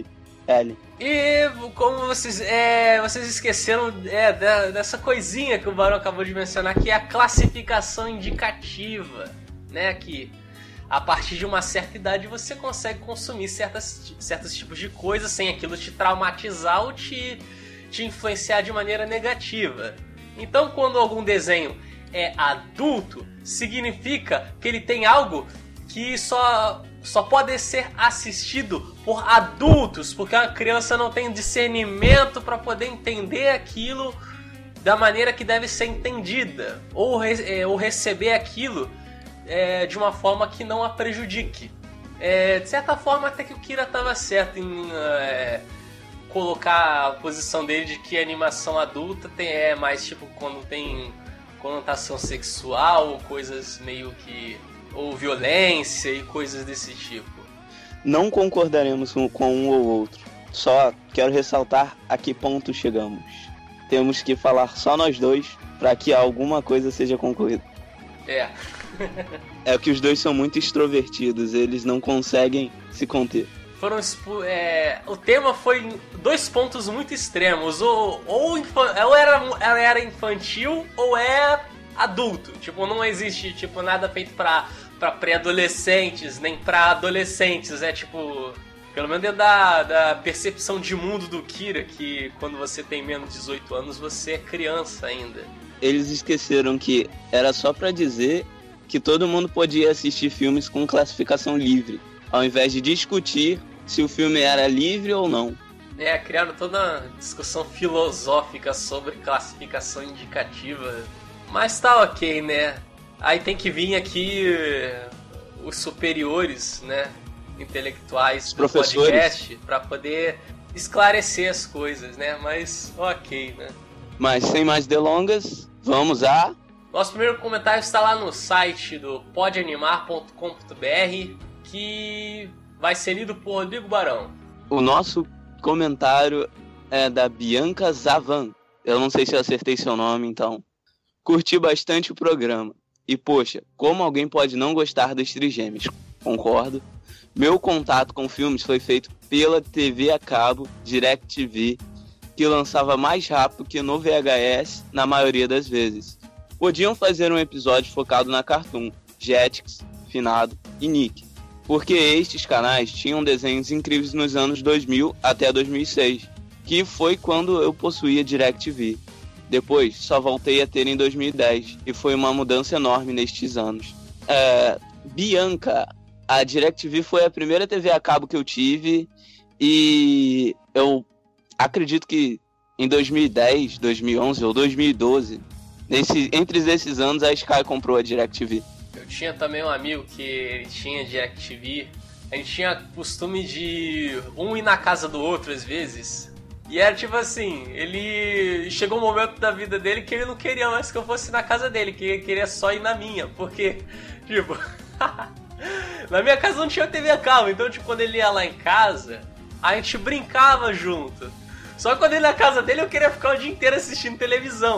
L. E como vocês, é, vocês esqueceram é, dessa coisinha que o Barão acabou de mencionar, que é a classificação indicativa, né? Que a partir de uma certa idade você consegue consumir certas, certos tipos de coisas sem aquilo te traumatizar ou te, te influenciar de maneira negativa. Então, quando algum desenho é adulto, significa que ele tem algo que só, só pode ser assistido por adultos, porque a criança não tem discernimento para poder entender aquilo da maneira que deve ser entendida, ou, é, ou receber aquilo é, de uma forma que não a prejudique. É, de certa forma, até que o Kira estava certo em é, colocar a posição dele de que a animação adulta tem, é mais tipo quando tem conotação sexual, coisas meio que... ou violência e coisas desse tipo. Não concordaremos com um ou outro. Só quero ressaltar a que ponto chegamos. Temos que falar só nós dois para que alguma coisa seja concluída. É. É que os dois são muito extrovertidos, eles não conseguem se conter. Foram é, o tema foi dois pontos muito extremos. Ou, ou, ou era, ela era infantil ou é adulto. Tipo, não existe tipo, nada feito pra, pra pré-adolescentes, nem pra adolescentes. É tipo, pelo menos dentro da, da percepção de mundo do Kira, que quando você tem menos de dezoito anos, você é criança ainda. Eles esqueceram que era só pra dizer que todo mundo podia assistir filmes com classificação livre, ao invés de discutir se o filme era livre ou não. É, criaram toda uma discussão filosófica sobre classificação indicativa. Mas tá ok, né? Aí tem que vir aqui os superiores, né? Intelectuais do podcast pra poder esclarecer as coisas, né? Mas ok, né? Mas sem mais delongas, vamos a... Nosso primeiro comentário está lá no site do pode animar ponto com ponto b r, que vai ser lido por Rodrigo Barão. O nosso comentário é da Bianca Zavan. Eu não sei se eu acertei seu nome, então... Curti bastante o programa. E, poxa, como alguém pode não gostar dos Trigêmeos? Concordo. Meu contato com filmes foi feito pela T V a cabo, DirecTV, que lançava mais rápido que no V H S, na maioria das vezes. Podiam fazer um episódio focado na Cartoon, Jetix, Finado e Nick, porque estes canais tinham desenhos incríveis nos anos dois mil até dois mil e seis, que foi quando eu possuía DirecTV. Depois, só voltei a ter em dois mil e dez, e foi uma mudança enorme nestes anos. É, Bianca, a DirecTV foi a primeira T V a cabo que eu tive, e eu acredito que em dois mil e dez, dois mil e onze ou dois mil e doze, nesse, entre esses anos, a Sky comprou a DirecTV. Eu tinha também um amigo que ele tinha DirecTV. A gente tinha costume de um ir na casa do outro às vezes. E era tipo assim, ele chegou um momento da vida dele que ele não queria mais que eu fosse na casa dele, que ele queria só ir na minha, porque, tipo, na minha casa não tinha T V a cabo, então tipo, quando ele ia lá em casa, a gente brincava junto. Só que quando ele ia na casa dele eu queria ficar o dia inteiro assistindo televisão.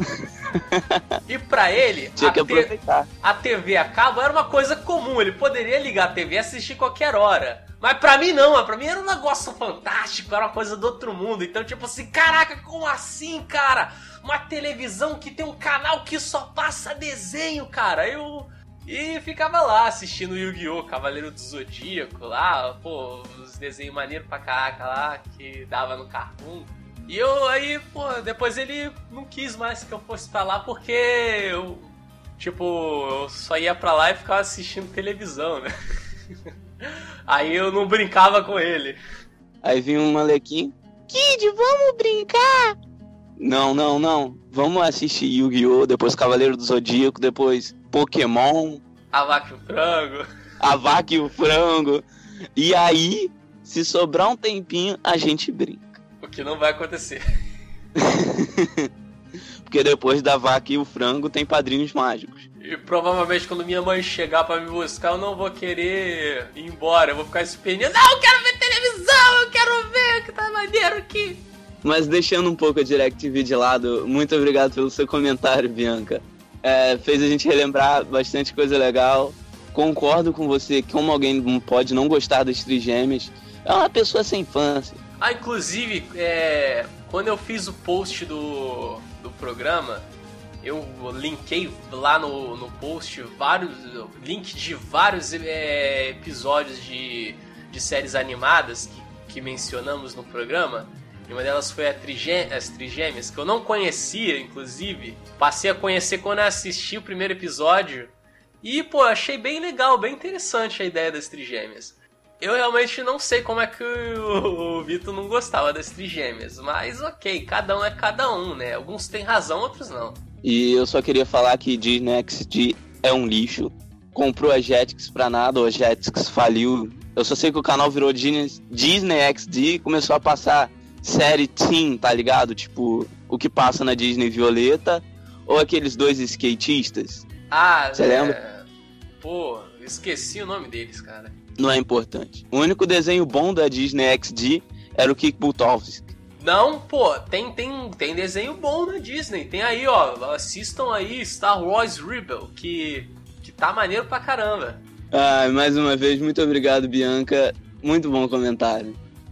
E pra ele, tinha que a, aproveitar. T- a T V a cabo era uma coisa comum, ele poderia ligar a T V e assistir qualquer hora. Mas pra mim não, pra mim era um negócio fantástico, era uma coisa do outro mundo. Então tipo assim, caraca, como assim, cara? Uma televisão que tem um canal que só passa desenho, cara. Eu... E ficava lá assistindo Yu-Gi-Oh! Cavaleiro do Zodíaco lá, pô, os desenhos maneiros pra caraca lá, que dava no Cartoon. E eu aí, pô, depois ele não quis mais que eu fosse pra lá porque eu, tipo, eu só ia pra lá e ficava assistindo televisão, né? Aí eu não brincava com ele. Aí vinha um molequinho, Kid, vamos brincar? Não, não, não. Vamos assistir Yu-Gi-Oh! Depois Cavaleiro do Zodíaco, depois Pokémon. A Vaca e o Frango. A Vaca e o Frango. E aí, se sobrar um tempinho, a gente brinca. O que não vai acontecer. Porque depois da Vaca e o Frango tem Padrinhos Mágicos. E provavelmente quando minha mãe chegar pra me buscar, eu não vou querer ir embora. Eu vou ficar esperando. Não, eu quero ver televisão, eu quero ver o que tá maneiro aqui. Mas deixando um pouco a DirecTV de lado, muito obrigado pelo seu comentário, Bianca. É, fez a gente relembrar bastante coisa legal. Concordo com você que como alguém pode não gostar das Trigêmeas, é uma pessoa sem infância. Ah, inclusive, é, quando eu fiz o post do, do programa, eu linkei lá no, no post vários link de vários é, episódios de, de séries animadas que, que mencionamos no programa. E uma delas foi a Trigê- as Trigêmeas, que eu não conhecia, inclusive. Passei a conhecer quando eu assisti o primeiro episódio. E, pô, achei bem legal, bem interessante a ideia das Trigêmeas. Eu realmente não sei como é que o, o Vitor não gostava das Trigêmeas. Mas ok, cada um é cada um, né? Alguns têm razão, outros não. E eu só queria falar que Disney X D é um lixo. Comprou a Jetix pra nada, a Jetix faliu. Eu só sei que o canal virou Disney, Disney X D e começou a passar série teen, tá ligado? Tipo, o que passa na Disney Violeta ou aqueles dois skatistas. Ah, você é... lembra? Pô, esqueci o nome deles, cara. Não é importante. O único desenho bom da Disney X D era o Kick Buttowski. Não, pô, tem, tem, tem desenho bom na Disney. Tem aí, ó, assistam aí Star Wars Rebel, que, que tá maneiro pra caramba. Ah, mais uma vez, muito obrigado, Bianca. Muito bom comentário.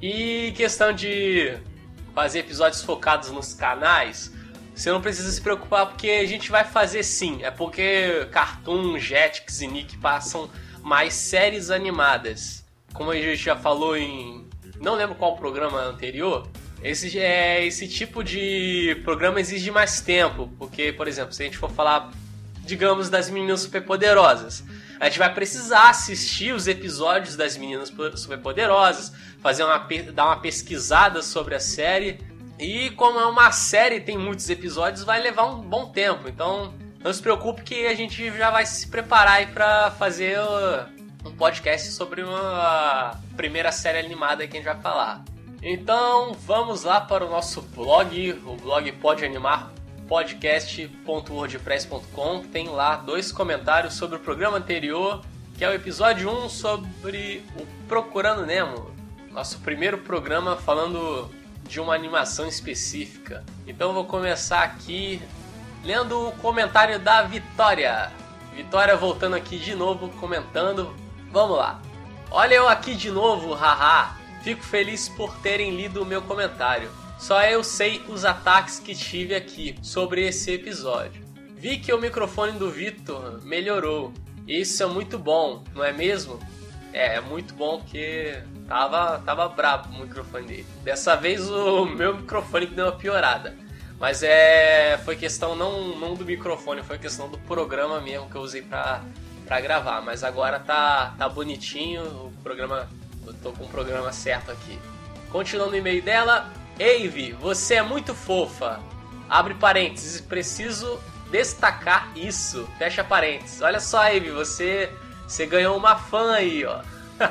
E questão de fazer episódios focados nos canais, você não precisa se preocupar porque a gente vai fazer sim. É porque Cartoon, Jetix e Nick passam mais séries animadas. Como a gente já falou em... não lembro qual programa anterior. Esse, é, esse tipo de programa exige mais tempo. Porque, por exemplo, se a gente for falar, digamos, das Meninas Superpoderosas, a gente vai precisar assistir os episódios das Meninas Superpoderosas, fazer uma, dar uma pesquisada sobre a série. E como é uma série, tem muitos episódios, vai levar um bom tempo. Então, não se preocupe que a gente já vai se preparar aí pra fazer um podcast sobre uma primeira série animada que a gente vai falar. Então, vamos lá para o nosso blog, o blog Pode Animar podcast ponto wordpress ponto com. Tem lá dois comentários sobre o programa anterior, que é o episódio um sobre o Procurando Nemo, nosso primeiro programa falando de uma animação específica. Então eu vou começar aqui lendo o comentário da Vitória. Vitória voltando aqui de novo, comentando. Vamos lá. Olha eu aqui de novo, haha. Fico feliz por terem lido o meu comentário. Só eu sei os ataques que tive aqui sobre esse episódio. Vi que o microfone do Vitor melhorou. Isso é muito bom, não é mesmo? É, é muito bom porque tava, tava brabo o microfone dele. Dessa vez o meu microfone deu uma piorada. Mas é, foi questão não, não do microfone, foi questão do programa mesmo que eu usei pra, pra gravar. Mas agora tá, tá bonitinho, o programa, eu tô com o programa certo aqui. Continuando o e-mail dela... Eve, você é muito fofa. Abre parênteses, preciso destacar isso. Fecha parênteses. Olha só, Eve, você, você ganhou uma fã aí, ó.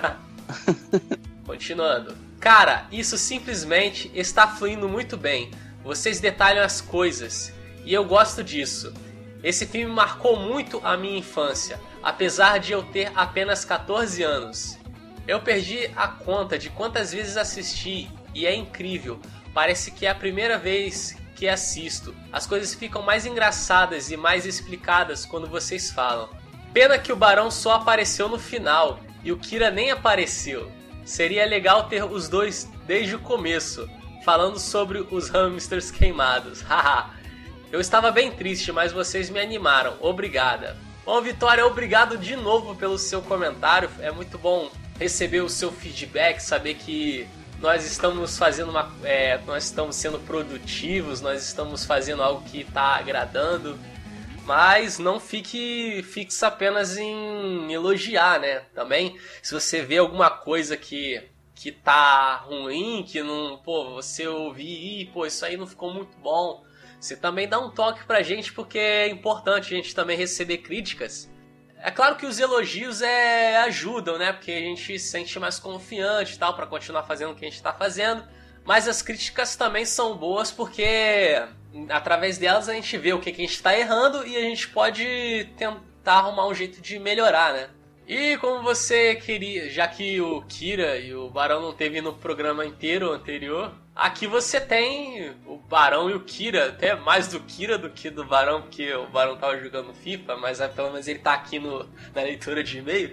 Continuando. Cara, isso simplesmente está fluindo muito bem. Vocês detalham as coisas. E eu gosto disso. Esse filme marcou muito a minha infância, apesar de eu ter apenas catorze anos. Eu perdi a conta de quantas vezes assisti e é incrível. Parece que é a primeira vez que assisto. As coisas ficam mais engraçadas e mais explicadas quando vocês falam. Pena que o Barão só apareceu no final e o Kira nem apareceu. Seria legal ter os dois desde o começo, falando sobre os hamsters queimados. Haha. Eu estava bem triste, mas vocês me animaram. Obrigada. Bom, Vitória, obrigado de novo pelo seu comentário. É muito bom receber o seu feedback, saber que nós estamos fazendo uma, é, nós estamos sendo produtivos, nós estamos fazendo algo que está agradando, mas não fique fixe apenas em elogiar, né? Também, se você vê alguma coisa que que tá ruim, que não, pô, você ouvir, e, pô, isso aí não ficou muito bom, você também dá um toque pra gente, porque é importante a gente também receber críticas. É claro que os elogios é, ajudam, né? Porque a gente se sente mais confiante e tal para continuar fazendo o que a gente está fazendo. Mas as críticas também são boas porque através delas a gente vê o que, que a gente está errando e a gente pode tentar arrumar um jeito de melhorar, né? E como você queria, já que o Kira e o Barão não teve no programa inteiro anterior, aqui você tem o Barão e o Kira, até mais do Kira do que do Barão, porque o Barão tava jogando FIFA, mas é, pelo menos ele tá aqui no, na leitura de e-mail.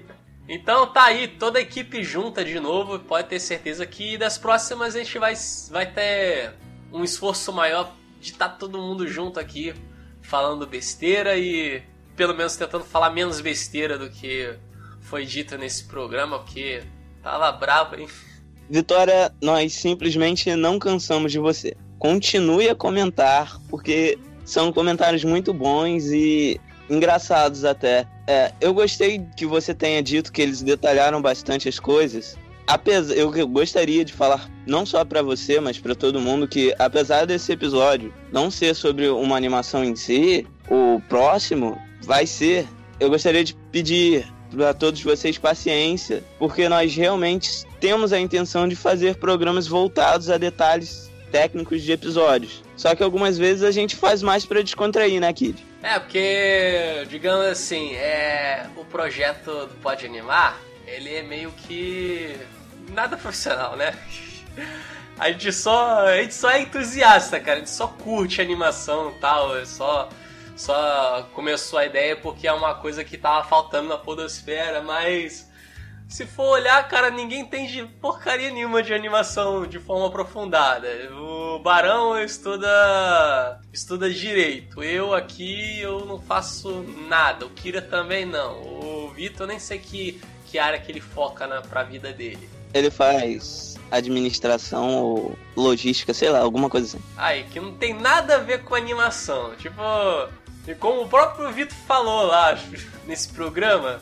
Então tá aí, toda a equipe junta de novo. Pode ter certeza que das próximas a gente vai, vai ter um esforço maior de estar todo mundo junto aqui falando besteira e pelo menos tentando falar menos besteira do que foi dito nesse programa, porque tava bravo, hein? Vitória, nós simplesmente não cansamos de você. Continue a comentar, porque são comentários muito bons e engraçados até. É, eu gostei que você tenha dito que eles detalharam bastante as coisas. Apesar, eu gostaria de falar não só para você, mas para todo mundo que apesar desse episódio não ser sobre uma animação em si, o próximo vai ser. Eu gostaria de pedir para todos vocês paciência, porque nós realmente temos a intenção de fazer programas voltados a detalhes técnicos de episódios. Só que algumas vezes a gente faz mais para descontrair, né, Kid? É, porque, digamos assim, é, o projeto do Pode Animar, ele é meio que nada profissional, né? A gente só, a gente só é entusiasta, cara. A gente só curte animação e tal. Só, só começou a ideia porque é uma coisa que tava faltando na podosfera. Mas se for olhar, cara, ninguém entende porcaria nenhuma de animação de forma aprofundada. O Barão estuda, estuda direito. Eu aqui, eu não faço nada. O Kira também não. O Vitor, eu nem sei que... que área que ele foca na, pra vida dele. Ele faz administração ou logística, sei lá, alguma coisa assim. Aí, que não tem nada a ver com animação. Tipo, como o próprio Vitor falou lá nesse programa,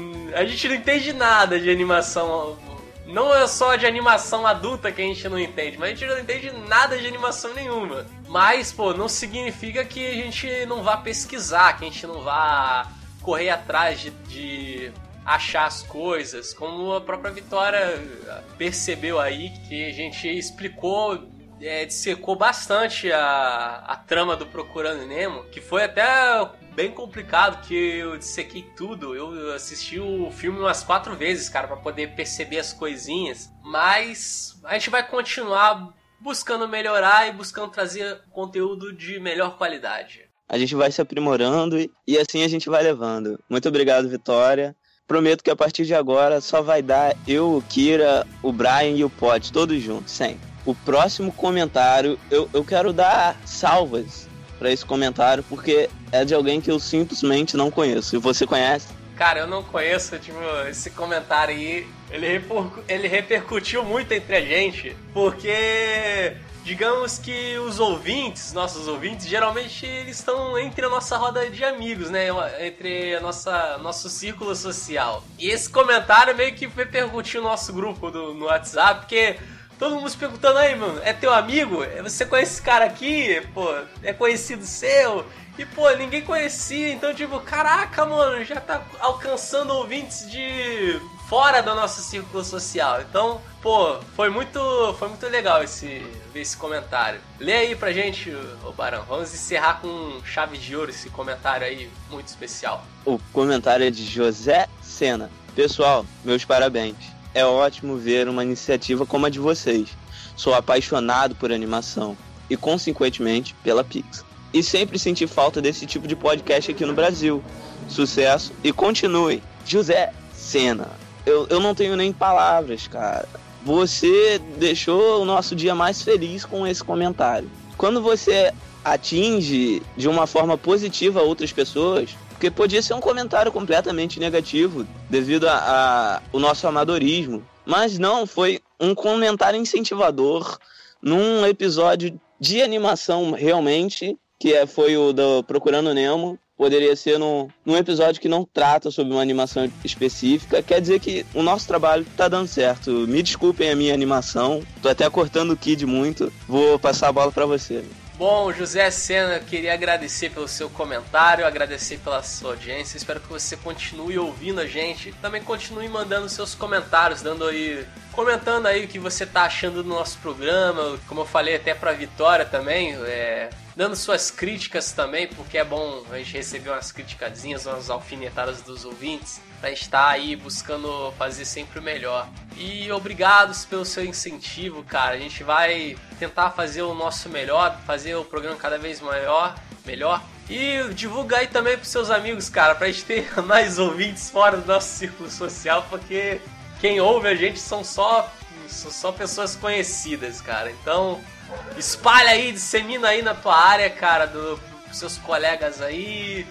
a gente não entende nada de animação. Não é só de animação adulta que a gente não entende, mas a gente não entende nada de animação nenhuma. Mas, pô, não significa que a gente não vá pesquisar, que a gente não vá correr atrás de... de achar as coisas, como a própria Vitória percebeu aí, que a gente explicou, é, dissecou bastante a, a trama do Procurando Nemo, que foi até bem complicado, que eu dissequei tudo, eu assisti o filme umas quatro vezes, cara, pra poder perceber as coisinhas, mas a gente vai continuar buscando melhorar e buscando trazer conteúdo de melhor qualidade. A gente vai se aprimorando e, e assim a gente vai levando. Muito obrigado, Vitória. Prometo que a partir de agora só vai dar eu, o Kira, o Brian e o Pod, todos juntos, sempre. O próximo comentário, eu, eu quero dar salvas para esse comentário, porque é de alguém que eu simplesmente não conheço. E você conhece? Cara, eu não conheço, tipo, esse comentário aí, ele, repercu- ele repercutiu muito entre a gente, porque... digamos que os ouvintes, nossos ouvintes, geralmente eles estão entre a nossa roda de amigos, né? Entre a nossa nosso círculo social. E esse comentário meio que repercutiu no nosso grupo do, no WhatsApp, porque todo mundo se perguntando, aí, mano, é teu amigo? Você conhece esse cara aqui? Pô, é conhecido seu? E, pô, ninguém conhecia, então, tipo, caraca, mano, já tá alcançando ouvintes de... fora do nosso círculo social. Então, pô, foi muito, foi muito legal esse, esse comentário. Lê aí pra gente, ô Barão. Vamos encerrar com chave de ouro esse comentário aí, muito especial. O comentário é de José Sena. Pessoal, meus parabéns. É ótimo ver uma iniciativa como a de vocês. Sou apaixonado por animação e, consequentemente, pela Pixar. E sempre senti falta desse tipo de podcast aqui no Brasil. Sucesso e continue. José Sena. Eu, eu não tenho nem palavras, cara. Você deixou o nosso dia mais feliz com esse comentário. Quando você atinge de uma forma positiva outras pessoas, porque podia ser um comentário completamente negativo devido a, a o nosso amadorismo, mas não, foi um comentário incentivador num episódio de animação realmente, que é, foi o do Procurando Nemo. Poderia ser num, num episódio que não trata sobre uma animação específica. Quer dizer que o nosso trabalho tá dando certo. Me desculpem a minha animação. Tô até cortando o Kid muito. Vou passar a bola pra você. Bom, José Sena, queria agradecer pelo seu comentário, agradecer pela sua audiência. Espero que você continue ouvindo a gente. Também continue mandando seus comentários, dando aí, comentando aí o que você tá achando do nosso programa. Como eu falei até pra Vitória também, é... dando suas críticas também, porque é bom a gente receber umas criticazinhas, umas alfinetadas dos ouvintes, pra gente estar aí buscando fazer sempre o melhor. E obrigado pelo seu incentivo, cara. A gente vai tentar fazer o nosso melhor, fazer o programa cada vez maior, melhor. E divulga aí também pros seus amigos, cara, pra gente ter mais ouvintes fora do nosso círculo social, porque quem ouve a gente são só, são só pessoas conhecidas, cara. Então, espalha aí, dissemina aí na tua área, cara, do, pros seus colegas aí.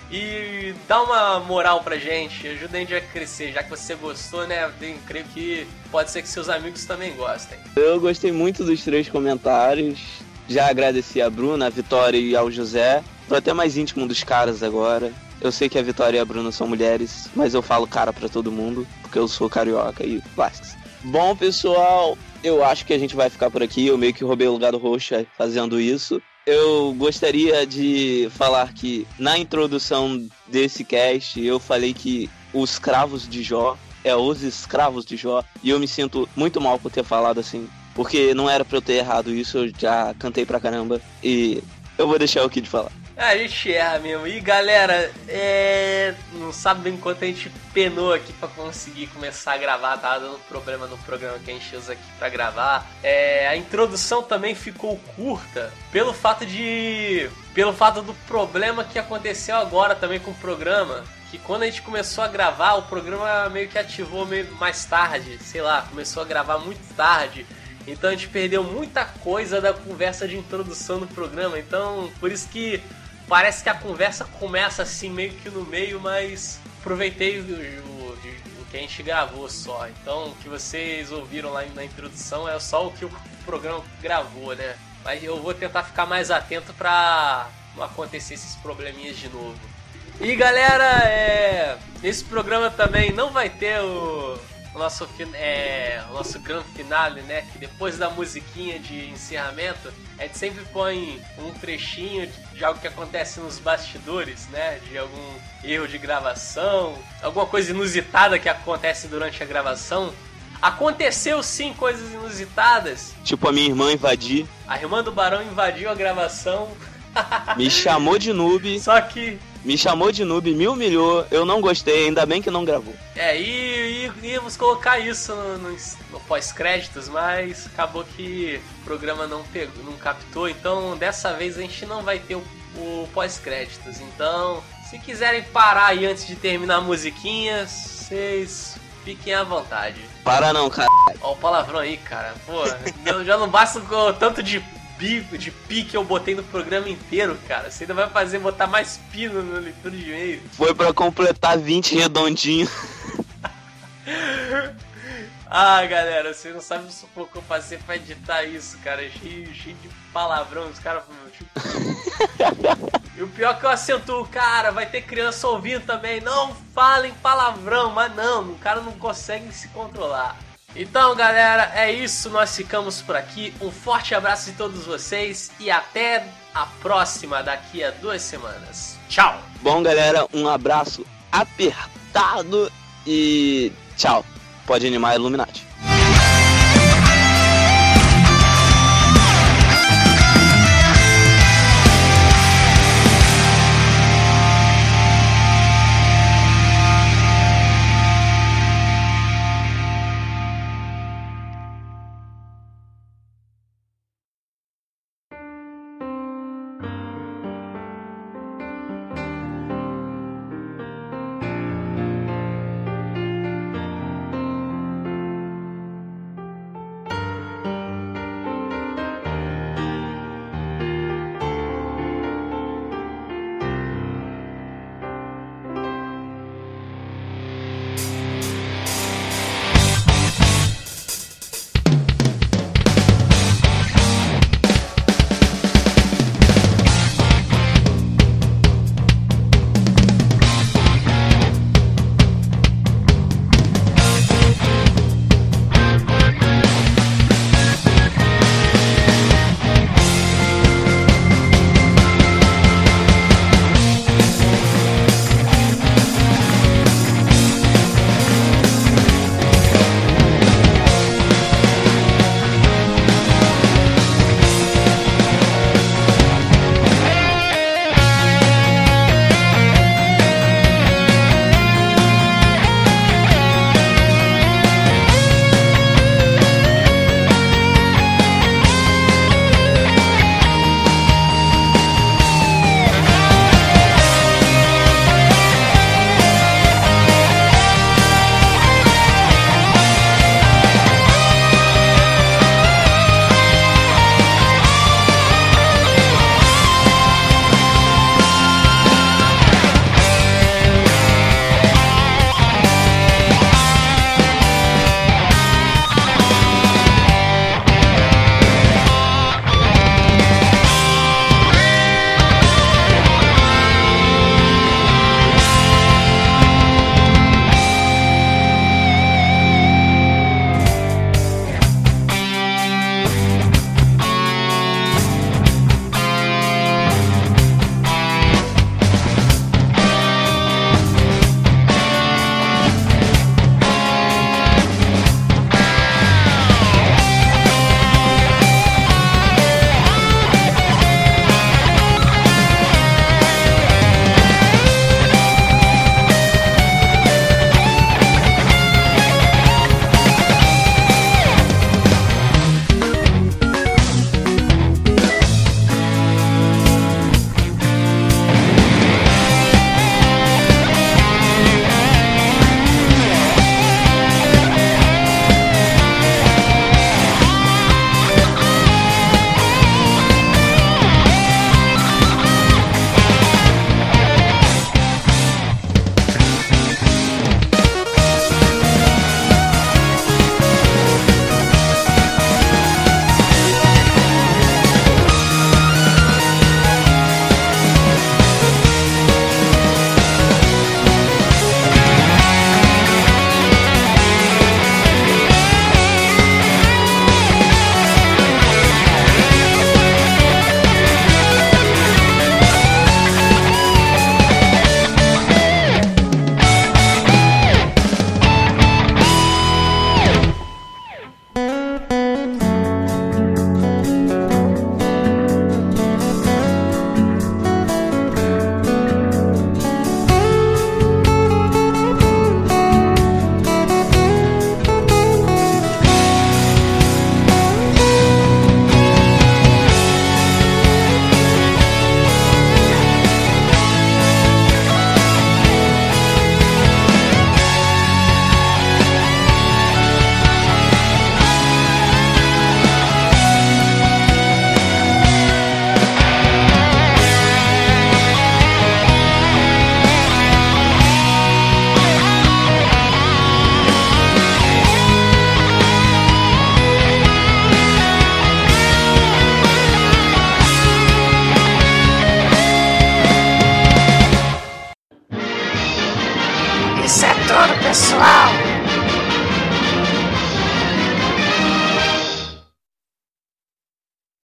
E dá uma moral pra gente, ajuda a gente a crescer, já que você gostou, né? Eu creio que pode ser que seus amigos também gostem. Eu gostei muito dos três comentários, já agradeci a Bruna, a Vitória e ao José. Tô até mais íntimo dos caras agora. Eu sei que a Vitória e a Bruna são mulheres, mas eu falo cara pra todo mundo, porque eu sou carioca e clássicos. Bom, pessoal, eu acho que a gente vai ficar por aqui, eu meio que roubei o lugar do Roxa fazendo isso. Eu gostaria de falar que na introdução desse cast eu falei que os escravos de Jó é os escravos de Jó, e eu me sinto muito mal por ter falado assim, porque não era pra eu ter errado isso, eu já cantei pra caramba e eu vou deixar o Kid falar. A gente erra mesmo. E galera, é... não sabe bem quanto a gente penou aqui pra conseguir começar a gravar. Tava dando problema no programa que a gente usa aqui pra gravar. É... A introdução também ficou curta pelo fato de... Pelo fato do problema que aconteceu agora também com o programa. Que quando a gente começou a gravar, o programa meio que ativou meio mais tarde. Sei lá, começou a gravar muito tarde. Então a gente perdeu muita coisa da conversa de introdução do programa. Então, por isso que parece que a conversa começa assim meio que no meio, mas aproveitei o, o, o que a gente gravou só. Então, o que vocês ouviram lá na introdução é só o que o programa gravou, né? Mas eu vou tentar ficar mais atento pra não acontecer esses probleminhas de novo. E galera, é... esse programa também não vai ter o... O nosso, é, o nosso grande finale, né? Que depois da musiquinha de encerramento, a gente sempre põe um trechinho de, de algo que acontece nos bastidores, né? De algum erro de gravação, alguma coisa inusitada que acontece durante a gravação. Aconteceu sim coisas inusitadas. Tipo a minha irmã invadir. A irmã do Barão invadiu a gravação. Me chamou de noob. Só que... Me chamou de noob, me humilhou, eu não gostei, ainda bem que não gravou. É, e, e íamos colocar isso no, no, no pós-créditos, mas acabou que o programa não pegou, não captou, então dessa vez a gente não vai ter o, o pós-créditos. Então, se quiserem parar aí antes de terminar a musiquinha, vocês fiquem à vontade. Para não, cara. Ó o palavrão aí, cara. Pô, já não basta o tanto de Pi, de pi que eu botei no programa inteiro, cara. Você ainda vai fazer botar mais pi no leitura de e-mail. Foi pra completar vinte redondinho. Ah, galera, você não sabe o sufoco que eu passei pra editar isso, cara. Cheio, cheio de palavrão. Os caras... E o pior é que eu acentuo, cara, vai ter criança ouvindo também. Não falem palavrão, mas não, o cara não consegue se controlar. Então, galera, é isso, nós ficamos por aqui. Um forte abraço de todos vocês e até a próxima daqui a duas semanas. Tchau! Bom, galera, um abraço apertado e tchau. Pode animar Illuminati.